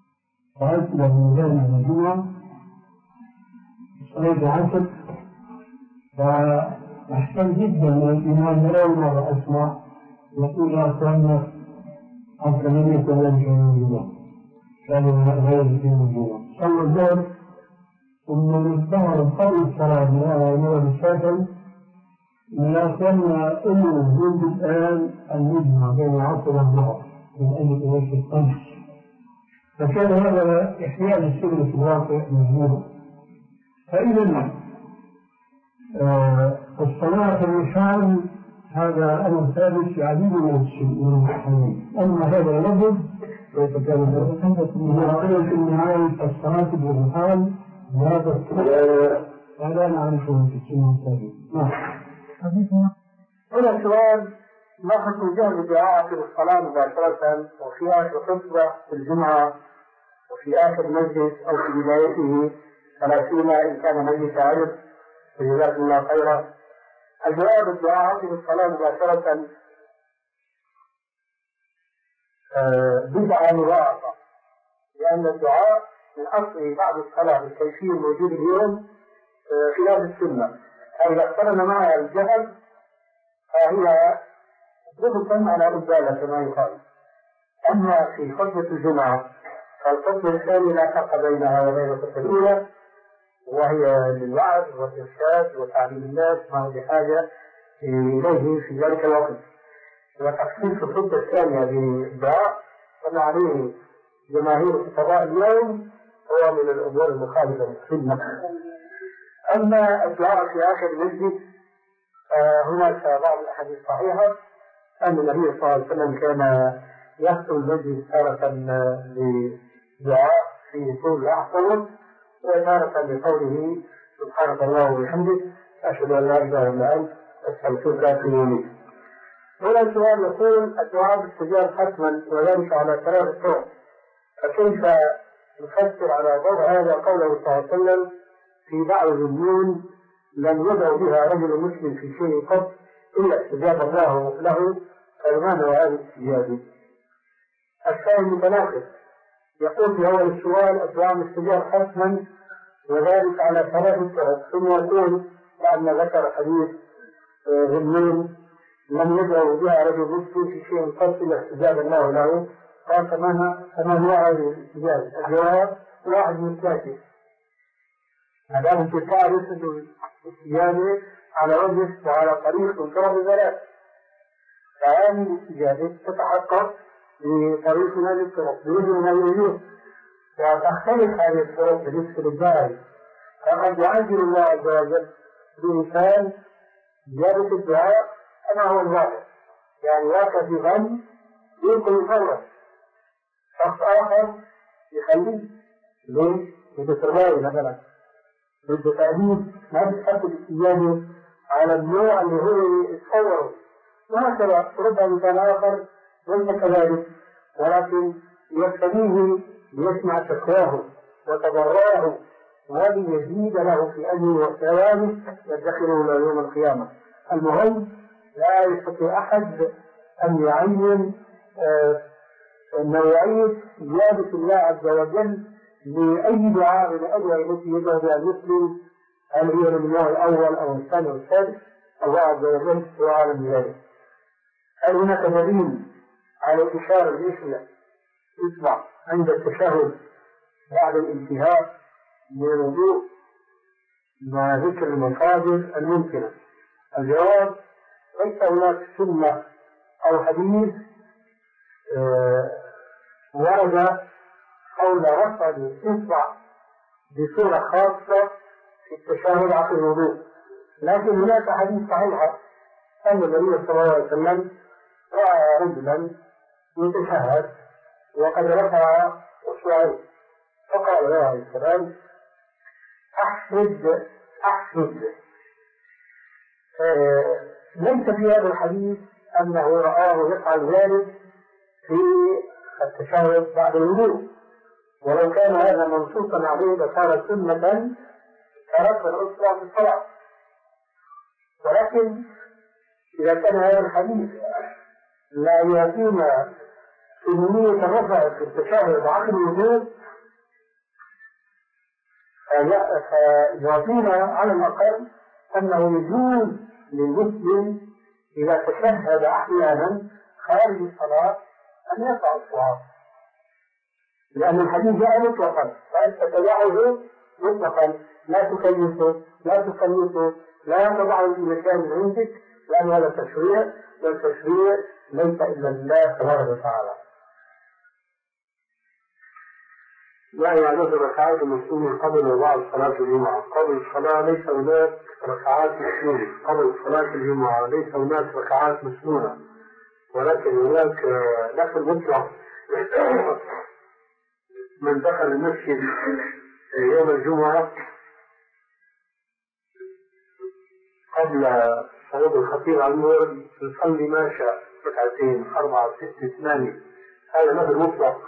[SPEAKER 2] قالت له من ذلك الجمعة صليت عصر فأحسن جدا من الإمام يوم وأسمع يقول يا أخوانا حتى لم يكن لم يكن الجمعة كانوا غير دين الجمعة صلى الظهر ثم الظهر قبل الصلاة من هذا المرض الشافعي لا كنا إلا منذ الآن أن نجمع بين عصر والظهر من أجل إليك القمح فكان هذا إحياء للسنة في الواقع مجموعة فإذا آه الصلاة في الرحال هذا أمر ثابت في عديد من المحامين أما هذا اللفظ فيتكلم بقية النهاية الصلاة في الرحال وهذا الصلاة هذا نعرفه في السنة الثابتة.
[SPEAKER 3] هنا سؤال: ما حكم جهل الدعاء في الصلاة مباشرة وفي آخر خطبة في الجمعة وفي آخر مجلس أو في بدايته فلا سيما إن كان مجلس عرض جزاكم الله خيرا؟ الجواب: الدعاء في الصلاة مباشرة بدعة مضاعفة، لأن الدعاء من أصله بعد الصلاة بالكيفية الموجودة اليوم خلاف السنة، فإذا اقترن معها الجهل فهي ضبطا على إزالة كما يقال. أما في خطبة الجمعة فالخطبة الثانية لا فرق بينها وبين الخطبة الأولى، وهي للوعظ والإرشاد وتعليم الناس ما هو بحاجة إليه في ذلك الوقت. وتخصيص الخطبة الثانية بالدعاء كما عليه جماهير الخطباء اليوم هو من الأمور المخالفة للسنة. أما الدعاء في آخر المجلس هناك بعض الأحاديث الصحيحة أن النبي صلى الله عليه وسلم كان يختم المجلس تارة بدعاء في طول الأحفظ وتارة بقوله سبحانك اللهم وبحمدك أشهد أن لا إله إلا أنت أستغفرك وأتوب إليك. هنا سؤال يقول: الدعاء باستجابة حتما وذلك على ثلاث طرق، فكيف نفسر على ضوء هذا قوله صلى الله عليه وسلم في بعض النون لم يدع بها رجل مسلم في شيء قط إلا استجاب الله له؟ فما هو هذا الاستجابة؟ الثاني متناقض، يقول في أول السؤال: الدعاء باستجابة حتما وذلك على ثلاث طرق، ثم يقول بعد ما ذكر حديث ذنون لم يدع بها رجل مسلم في شيء قط إلا استجاب الله له، قال فما هو هذه الاستجابة؟ الجواب: واحد من ثلاثة. هذا أنت تعرف الاستجابة على وجه وعلى طريق من طرف ثلاث، فهذه الاستجابة تتحقق بطريق من هذه الطرق بوجه من هذه الوجوه، وتختلف هذه الطرق بالنسبة للداعي. فقد يعجل الله عز وجل بإنسان زيادة الدعاء كما هو الواقع، يعني واقع في غم يمكن يفرط، شخص آخر يخليه ليه؟ بتترباوي مثلا بده تأديب ما بتحط الاستجابة على النوع اللي هو يتصوره، وهكذا ربما كان آخر ليس كذلك ولكن يستنيه ليسمع شكواه وتضرعه وليزيد له في أجله وثوابه يدخره إلى يوم القيامة. المهم لا يستطيع أحد أن يعين آه نوعية زيادة الله عز وجل لأي دعاء من الأدعية التي يدعو بها المسلم، هل هي من النوع الأول أو الثاني أو الثالث، الله عز وجل هو أعلم بذلك. هل هناك دليل على الإشارة الإشياء يتبع عند التشهد بعد الانتهاء من الوضوء مع ذكر المصادر الممكنة؟ الجواب: ليس هناك سنة أو حديث آه ورد حول رفع الإصبع بصورة خاصة في التشهد عقب الوضوء، لكن هناك حديث صحيحة أن النبي صلى الله عليه وسلم رأى رجلا يتشهد وقد رفع إصبعيه فقال له عليه السلام: أحسد أحسد. آه ليس في هذا الحديث أنه رآه يفعل ذلك في التشهد بعد الوضوء، ولو كان هذا منصوصا عليه لصار سنة فرفع الإصبع في الصلاة. ولكن إذا كان هذا الحديث لا يأتينا سنية الرفع في التشهد عقب الوضوء فيعطينا على الأقل أنه يجوز للمسلم إذا تشهد أحيانا خارج الصلاة أن يرفع الصواب، لأن الحديث جاء مطلقا، فأنت تدعه مطلقا، لا تكلفه لا تكلفه لا تضعه في مكان عندك، لأن هذا تشريع، والتشريع ليس إلا لله تبارك وتعالى. لا يعرف الركعات المسنونة قبل وبعد صلاة الجمعة. قبل الصلاة ليس هناك ركعات مسنونة، قبل صلاة الجمعة ليس هناك ركعات مسنونة، ولكن هناك دخل مطلق. من دخل المسجد يوم الجمعة قبل صعود الخطيب على المنبر يصلي ما شاء، ركعتين أربعة ستة ثمانية، هذا نفل مطلق.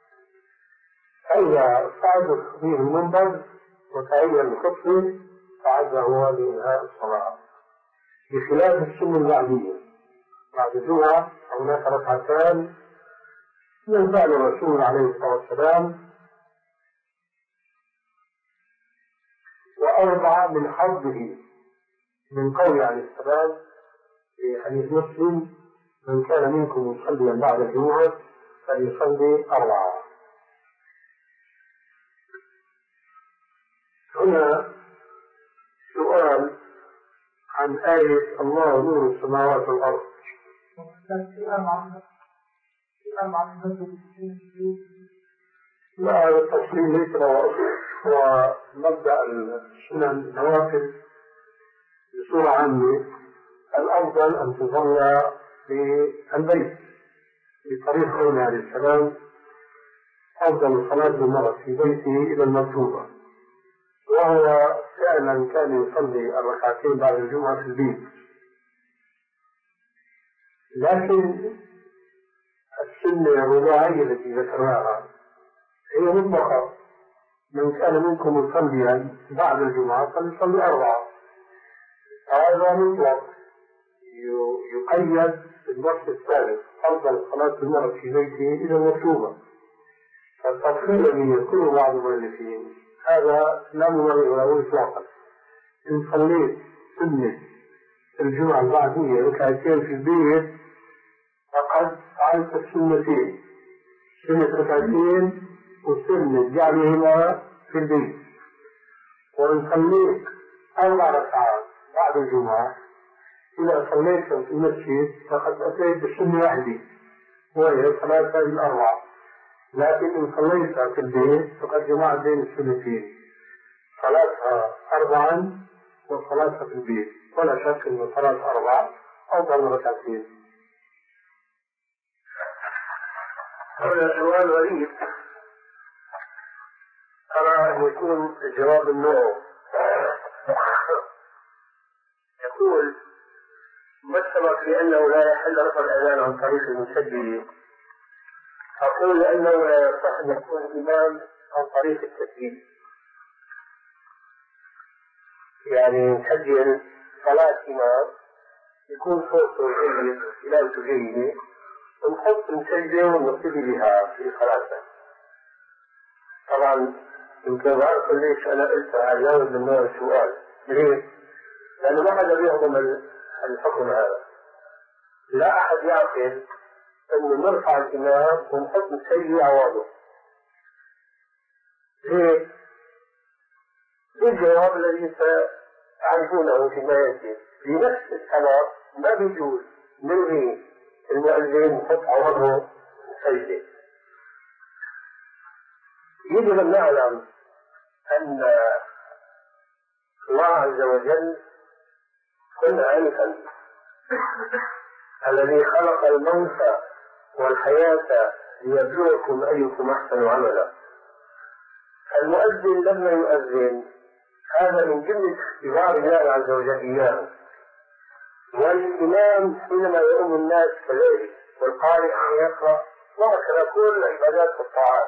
[SPEAKER 3] فإذا صعد الخطيب المنبر وتعين الخطبة فعد هو لإنهاء الصلاة، بخلاف السنة البعدية. بعد الجمعة هناك ركعتان من فعل الرسول عليه الصلاة والسلام، وأربعة من حظه من قول عليه السلام في حديث مسلم: من كان منكم مصليا بعد الجمعة فليصلي أربعة. هنا سؤال عن آية الله نور السماوات والأرض. لا، هذا التفصيل ليس له أصل، ومبدأ السنن النوافل بصورة عامة الأفضل أن تصلى في البيت بطريق قول عليه السلام: أفضل صلاة المرء في بيته إلى المكتوبة، وهو فعلا كان يصلي الركعتين بعد الجمعة في البيت. لكن السنة الرباعية التي ذكرناها هي مطلقة: من كان منكم مصليا بعد الجمعة فليصلي أربعة. هذا مطلق يقيد بالنص الثالث: أفضل صلاة المرء في بيته إلى المكتوبة. فالتفصيل الذي يذكره بعض المؤلفين هذا لا مبرر له إطلاقا. إن صليت سنة الجمعة البعدية ركعتين في البيت فقد فعلت السنتين، سنة ركعتين وسنة جعلهما في البيت. وإن صليت أربع ركعات بعد الجمعة إذا صليتهم في المسجد فقد أتيت بالسنة واحدة وهي صلاة هذه الأربعة. لكن إن صليتها في البيت فقد جمعت بين السنتين، صلاتها أربعا وصلاتها في البيت، ولا شك أن صلاة أربعة أفضل من ركعتين. هذا سؤال غريب، أرى أن يكون الجواب النوع. يقول: ما السبب في أنه لا يحل رفع الأذان عن طريق المسجل؟ أقول أنه لا يصح أن يكون الإمام عن طريق التسجيل، يعني مسجل صلاة إمام يكون صوته جيد وكلامته جيدة ونحط مسجل ونبتدي بها في صلاته. طبعا يمكن بعرف ليش أنا قلت أجاوب من نوع السؤال. ليه؟ لأنه ما حدا بيهضم الحكم هذا. لا أحد يعقل أنه نرفع الإمام ونحط مسجل عوضه. ليه؟ الجواب الذي سيعرفونه فيما يأتي. بنفس السبب ما بيجوز نلغي المؤذن ونحط عوضه مسجل. يجب أن نعلم أن الله عز وجل كن عارفا الذي خلق الموت والحياة ليبلوكم أيكم أحسن عملا. المؤذن لما يؤذن هذا من جملة اختبار الله عز وجل إياه. والإمام حينما يؤم الناس كذلك، والقارئ يقرأ، وهكذا كل العبادات والطاعات.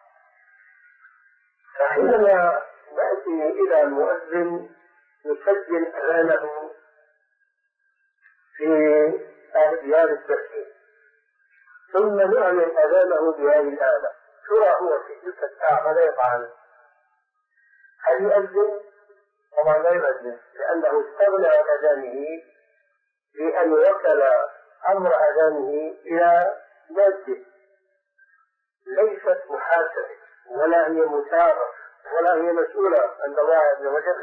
[SPEAKER 3] فحينما نأتي إلى المؤذن نسجل أذانه في ديار التسجيل، ثم نعلن أذانه بهذه الآلة. ترى هو في تلك الساعة ماذا يفعل؟ هل يؤذن
[SPEAKER 1] طبعا لا يؤذن، لأنه استغنى عن أذانه بأن وكل أمر أذانه إلى مادة ليست محاسبة ولا هي مسارة ولا هي مسؤولة عند الله عز وجل.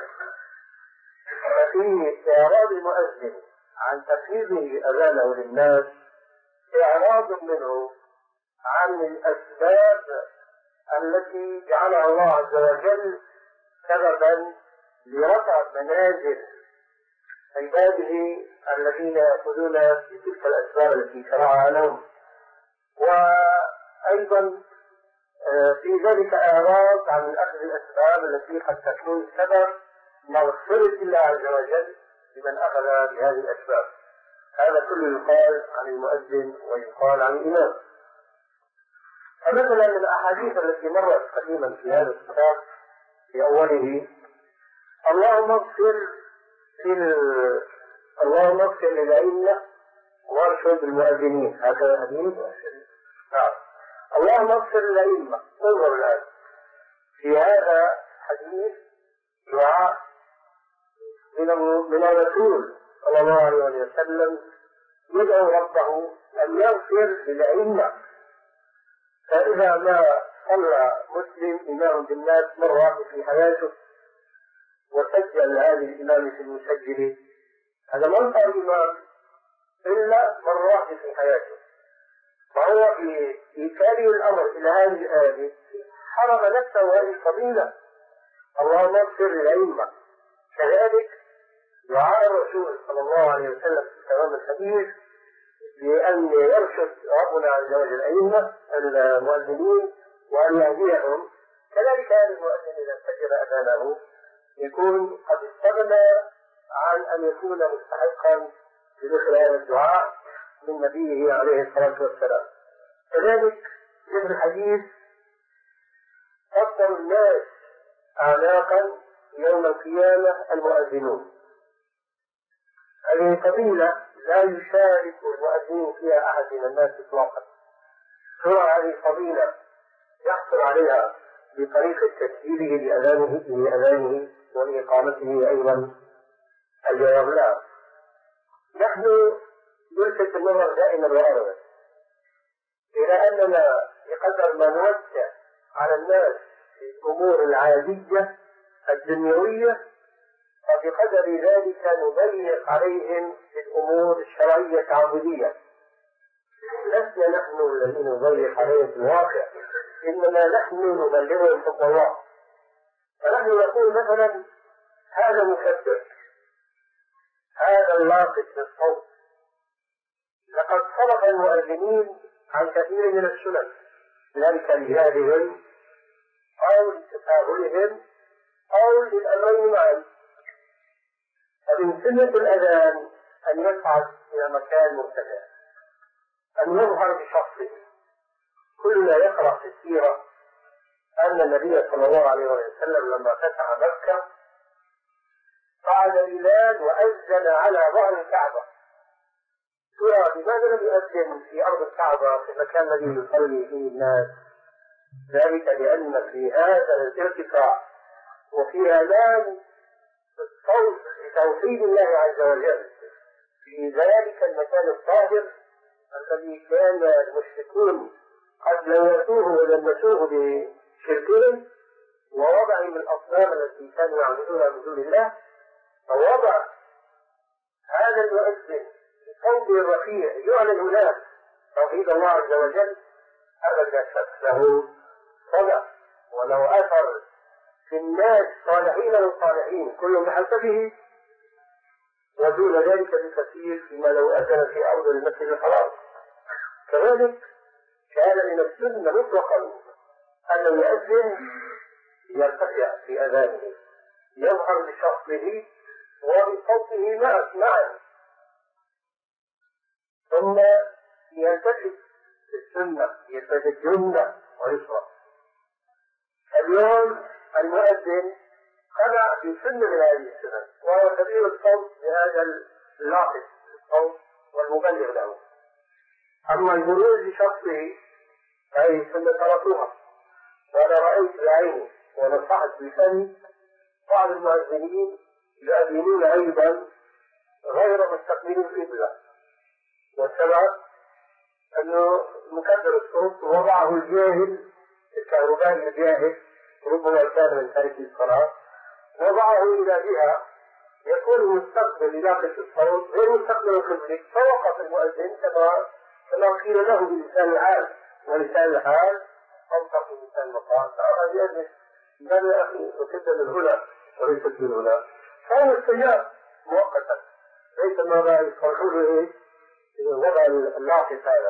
[SPEAKER 1] ففي إعراض المؤذن عن تفويضه أذانه للناس إعراض منه عن الأسباب التي جعلها الله عز وجل سببا لرفع منازل عباده الذين يأخذون بتلك الأسباب التي شرعها لهم. وأيضا في ذلك إعراض عن أخذ الأسباب التي قد تكون سبب مغفرة الله عز وجل لمن أخذ بهذه الأسباب. هذا كله يقال عن المؤذن ويقال عن الإمام. فمثلا من الأحاديث التي مرت قديما في هذا الكتاب في أوله اللهم اغفر لل... اللهم اغفر للأئمة وارشد المؤذنين. هذا حديث نعم. اللهم اغفر للأئمة. انظر الآن في هذا حديث دعاء من من الرسول صلى الله عليه وسلم يدعو ربه أن يغفر للأئمة. فإذا ما صلى مسلم إمام بالناس مرة في حياته وسجل هذه الإمام في المسجل، هذا ما صار إمام إلا مرة في حياته، وهو في إيكاله الأمر إلى هذه الآية حرم نفسه هذه الفضيلة. اللهم اغفر للأئمة. كذلك دعاء الرسول صلى الله عليه وسلم في تمام الحديث بأن يرشد ربنا عز وجل الأئمة المؤذنين وأن يهديهم. كذلك هذا المؤذن إذا سجل أذانه يكون قد استغنى عن أن يكون مستحقا لمثل هذا الدعاء من نبيه عليه الصلاة والسلام. كذلك في الحديث أفضل الناس أعناقا يوم القيامة المؤذنون. هذه قبيلة لا يشارك المؤذنين فيها أحد من الناس إطلاقا. ترى هذه قبيلة يحصل عليها بطريقة تسجيله لأذانه لأذانه ولإقامته أيضا الجواب لا. نحن نلفت النظر دائما وأبدا إلى أننا بقدر ما نوسع على الناس في الأمور العادية الدنيوية وبقدر ذلك نضيق عليهم في الأمور الشرعية التعبدية. لسنا نحن الذين نضيق عليهم في الواقع، إنما نحن نبلغهم حب الله. فنحن نقول مثلا هذا مكبر، هذا اللاقط بالصوت. لقد صرف المؤذنين عن كثير من السنن، ذلك لجهادهم أو لتساهلهم أو للأمرين معا. فمن سنة الأذان أن يصعد إلى مكان مرتفع، أن يظهر بشخصه. كلنا يقرأ في السيرة أن النبي صلى الله عليه وسلم لما فتح مكة قعد بلال وأذن على ظهر الكعبة. ترى لماذا لم يؤذن في أرض الكعبة في المكان الذي يصلي فيه الناس؟ ذلك لأن في هذا الارتفاع وفي إعلان الصوت لتوحيد الله عز وجل في ذلك المكان الطاهر الذي كان المشركون قد لوثوه ولمسوه بشركهم ووضعهم الأصنام التي كانوا يعبدونها من دون الله. فوضع هذا المؤذن بصوته الرفيع يعلن هناك توحيد الله عز وجل. هذا لا شك له صدى وله أثر في الناس صالحين والصالحين كلهم بحسبه، ودون ذلك بكثير فيما لو أذن في أول المسجد الحرام. كذلك كان من السنة مطلقا أن المؤذن يرتفع في أذانه، يظهر بشخصه وبصوته معا، ثم يلتفت في السنة يلتفت جنة ويسرى. اليوم المؤذن خلع في سنة من هذه السنن وهو تغيير الصوت بهذا اللاقط الصوت والمبلغ له. أما البروز بشخصه فهي سنة تركوها، وأنا رأيت بعيني ونصحت بفمي بعض المؤذنين يؤذنون أيضا غير مستقبلين القبلة، والسبب أنه مكبر الصوت وضعه الجاهل الكهربائي الجاهل ربما كان من تارك الصلاة، وضعه إلى جهة يكون مستقبل ناقص الصوت غير مستقبل القبلة، فوقف المؤذن كما كما قيل له بلسان الحال، ولسان الحال أنطق من لسان المقال، فأخذ يأذن قال يا أخي وكذا من هنا وليست من هنا، فهو استجاب مؤقتا ليس ما بقى يصرحونه إيه وضع اللاقط هذا.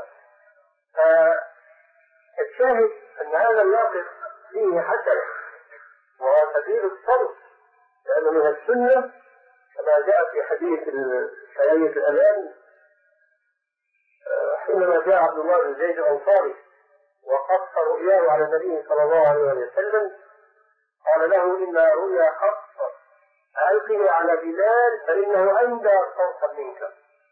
[SPEAKER 1] فالشاهد أن هذا اللاقط فيه حسن وهو سبيل الصرف، لأنه من السنة كما جاء في حديث شرعية الأذان حينما جاء عبد الله بن زيد الأنصاري وقص رؤياه على النبي صلى الله عليه وسلم قال له إن رؤيا قص ألقه على بلال فإنه أندى صوتا منك.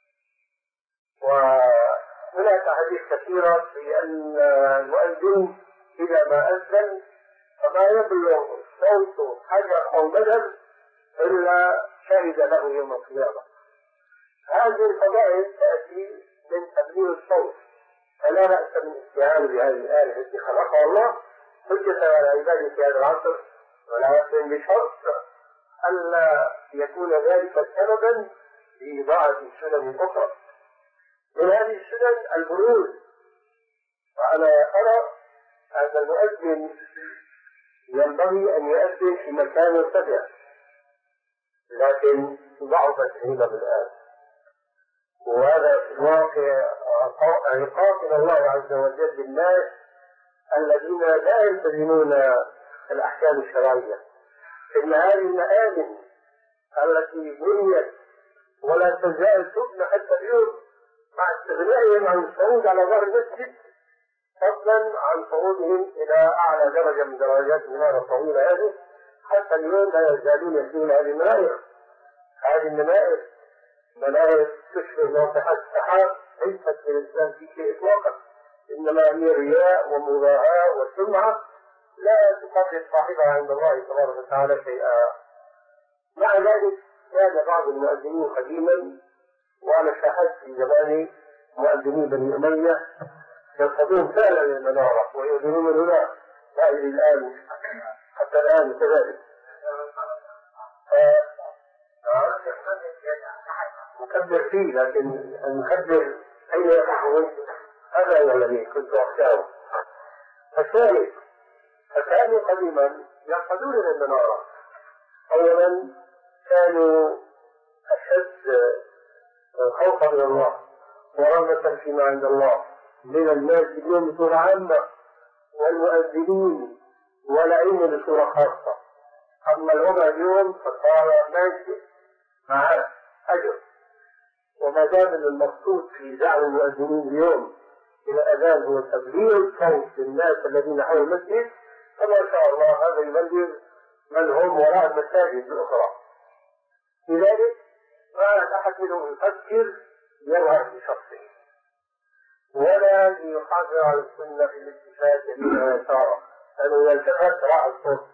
[SPEAKER 1] وهناك أحاديث كثيرة في أن المؤذن إذا ما أذن فما يبلغ صوت حجر أو مدد إلا شهد له يوم القيامة. هذه الفضائل تأتي من تبليغ الصوت، فلا بأس من الاستعانة بهذه الآلة التي خلقها الله حجة على عباده في هذا العصر، ولكن بشرط ألا يكون ذلك سببا لإضاعة السنن الأخرى. من هذه السنن البروز، وأنا أرى أن المؤذن ينبغي أن يؤذن في مكان مرتفع، لكن ضعفت الهمم الآن، وهذا في الواقع عقاب من الله عز وجل للناس الذين لا يلتزمون الأحكام الشرعية. إن هذه المآذن التي بنيت ولا تزال تبنى حتى اليوم مع استغنائهم عن الصعود على ظهر المسجد، فضلا عن صعودهم إلى أعلى درجة من درجات المنارة الطويلة هذه، حتى اليوم لا يزالون يسيرون هذه المنائر. هذه المنائر منائر تشبه ناطحات السحاب، ليست في الإسلام في شيء إطلاقا، إنما هي رياء ومضاهاة وسمعة لا تقدر صاحبها عند الله تبارك وتعالى شيئا. مع ذلك كان بعض المؤذنين قديما، وأنا شاهدت في زماني مؤذنين بني أمية يركضون فعلا المنارة ويؤذنون من هنا لا إلى الآن حتى الآن كذلك. مكبر فيه، لكن المكبر أين يقعون هذا هو الذي كنت أخشاه. فالثالث فكانوا قديما يركضون إلى المنارة. أولا كانوا أشد خوفا من الله ورغبة فيما عند الله من الناس اليوم بصورة عامة، والمؤذنين والأئمة بصورة خاصة. أما الوضع اليوم فصار ماشي مع أجر، وما دام المقصود في زعم المؤذنين اليوم إلى الأذان هو تبليغ الصوت للناس الذين حول المسجد، فما شاء الله هذا يبلغ من هم وراء المساجد الأخرى. لذلك ما أحد منهم يفكر يظهر بشخصه ولا يحافظ على السنة في الالتفات بما يشاء، لأنه يلتفت راح الصوت.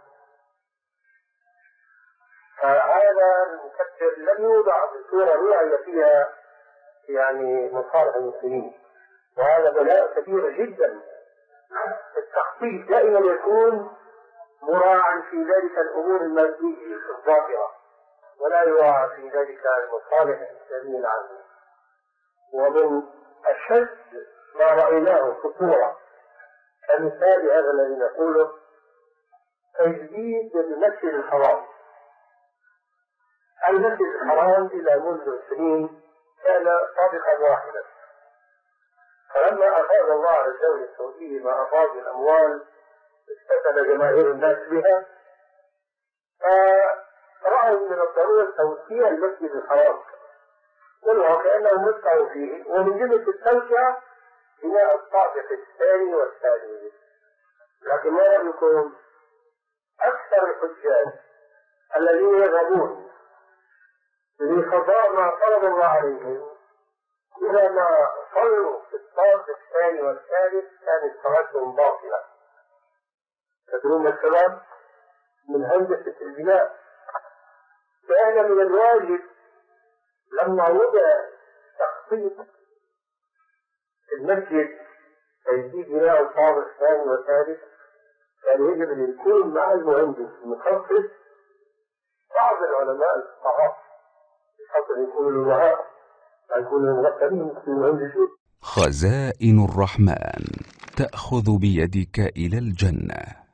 [SPEAKER 1] فهذا المكبر لم يوضع بصورة رؤية فيها يعني مصالح المسلمين، وهذا بلاء كبير جدا. التخطيط دائما يكون مراعا في ذلك الأمور المادية الظاهرة، ولا يراعى في ذلك المصالح الإسلامية العامة. ومن أشد ما رأيناه خطورة كمثال هذا الذي نقوله تجديد المسجد الحرام. المسجد الحرام إلى منذ سنين كان طابقا واحدا، فلما أفاض الله على الدولة السعودية ما أفاض الأموال استفاد جماهير الناس بها، فرأوا من الضرورة توسيع المسجد الحرام، قلوا كأنهم مدفعوا فيه، ومن جملة التوسعة بناء الطابق الثاني والثالث. لكن ما رأيكم أكثر الحجاج الذين يذهبون لقضاء ما فرض الله عليهم إذا ما صلوا في الطابق الثاني والثالث كانت صلاتهم باطلة. تدرون السبب؟ من هندسة البناء. كان من الواجب لما وضع تخطيط المسجد تجديد بناء الطابق الثاني والثالث، كان يجب ان يكون مع المهندس المخصص بعض العلماء الفقهاء بحيث يكونوا الوهاء يكونوا مرتبين في المهندسين.
[SPEAKER 4] خزائن الرحمن تأخذ بيدك إلى الجنة.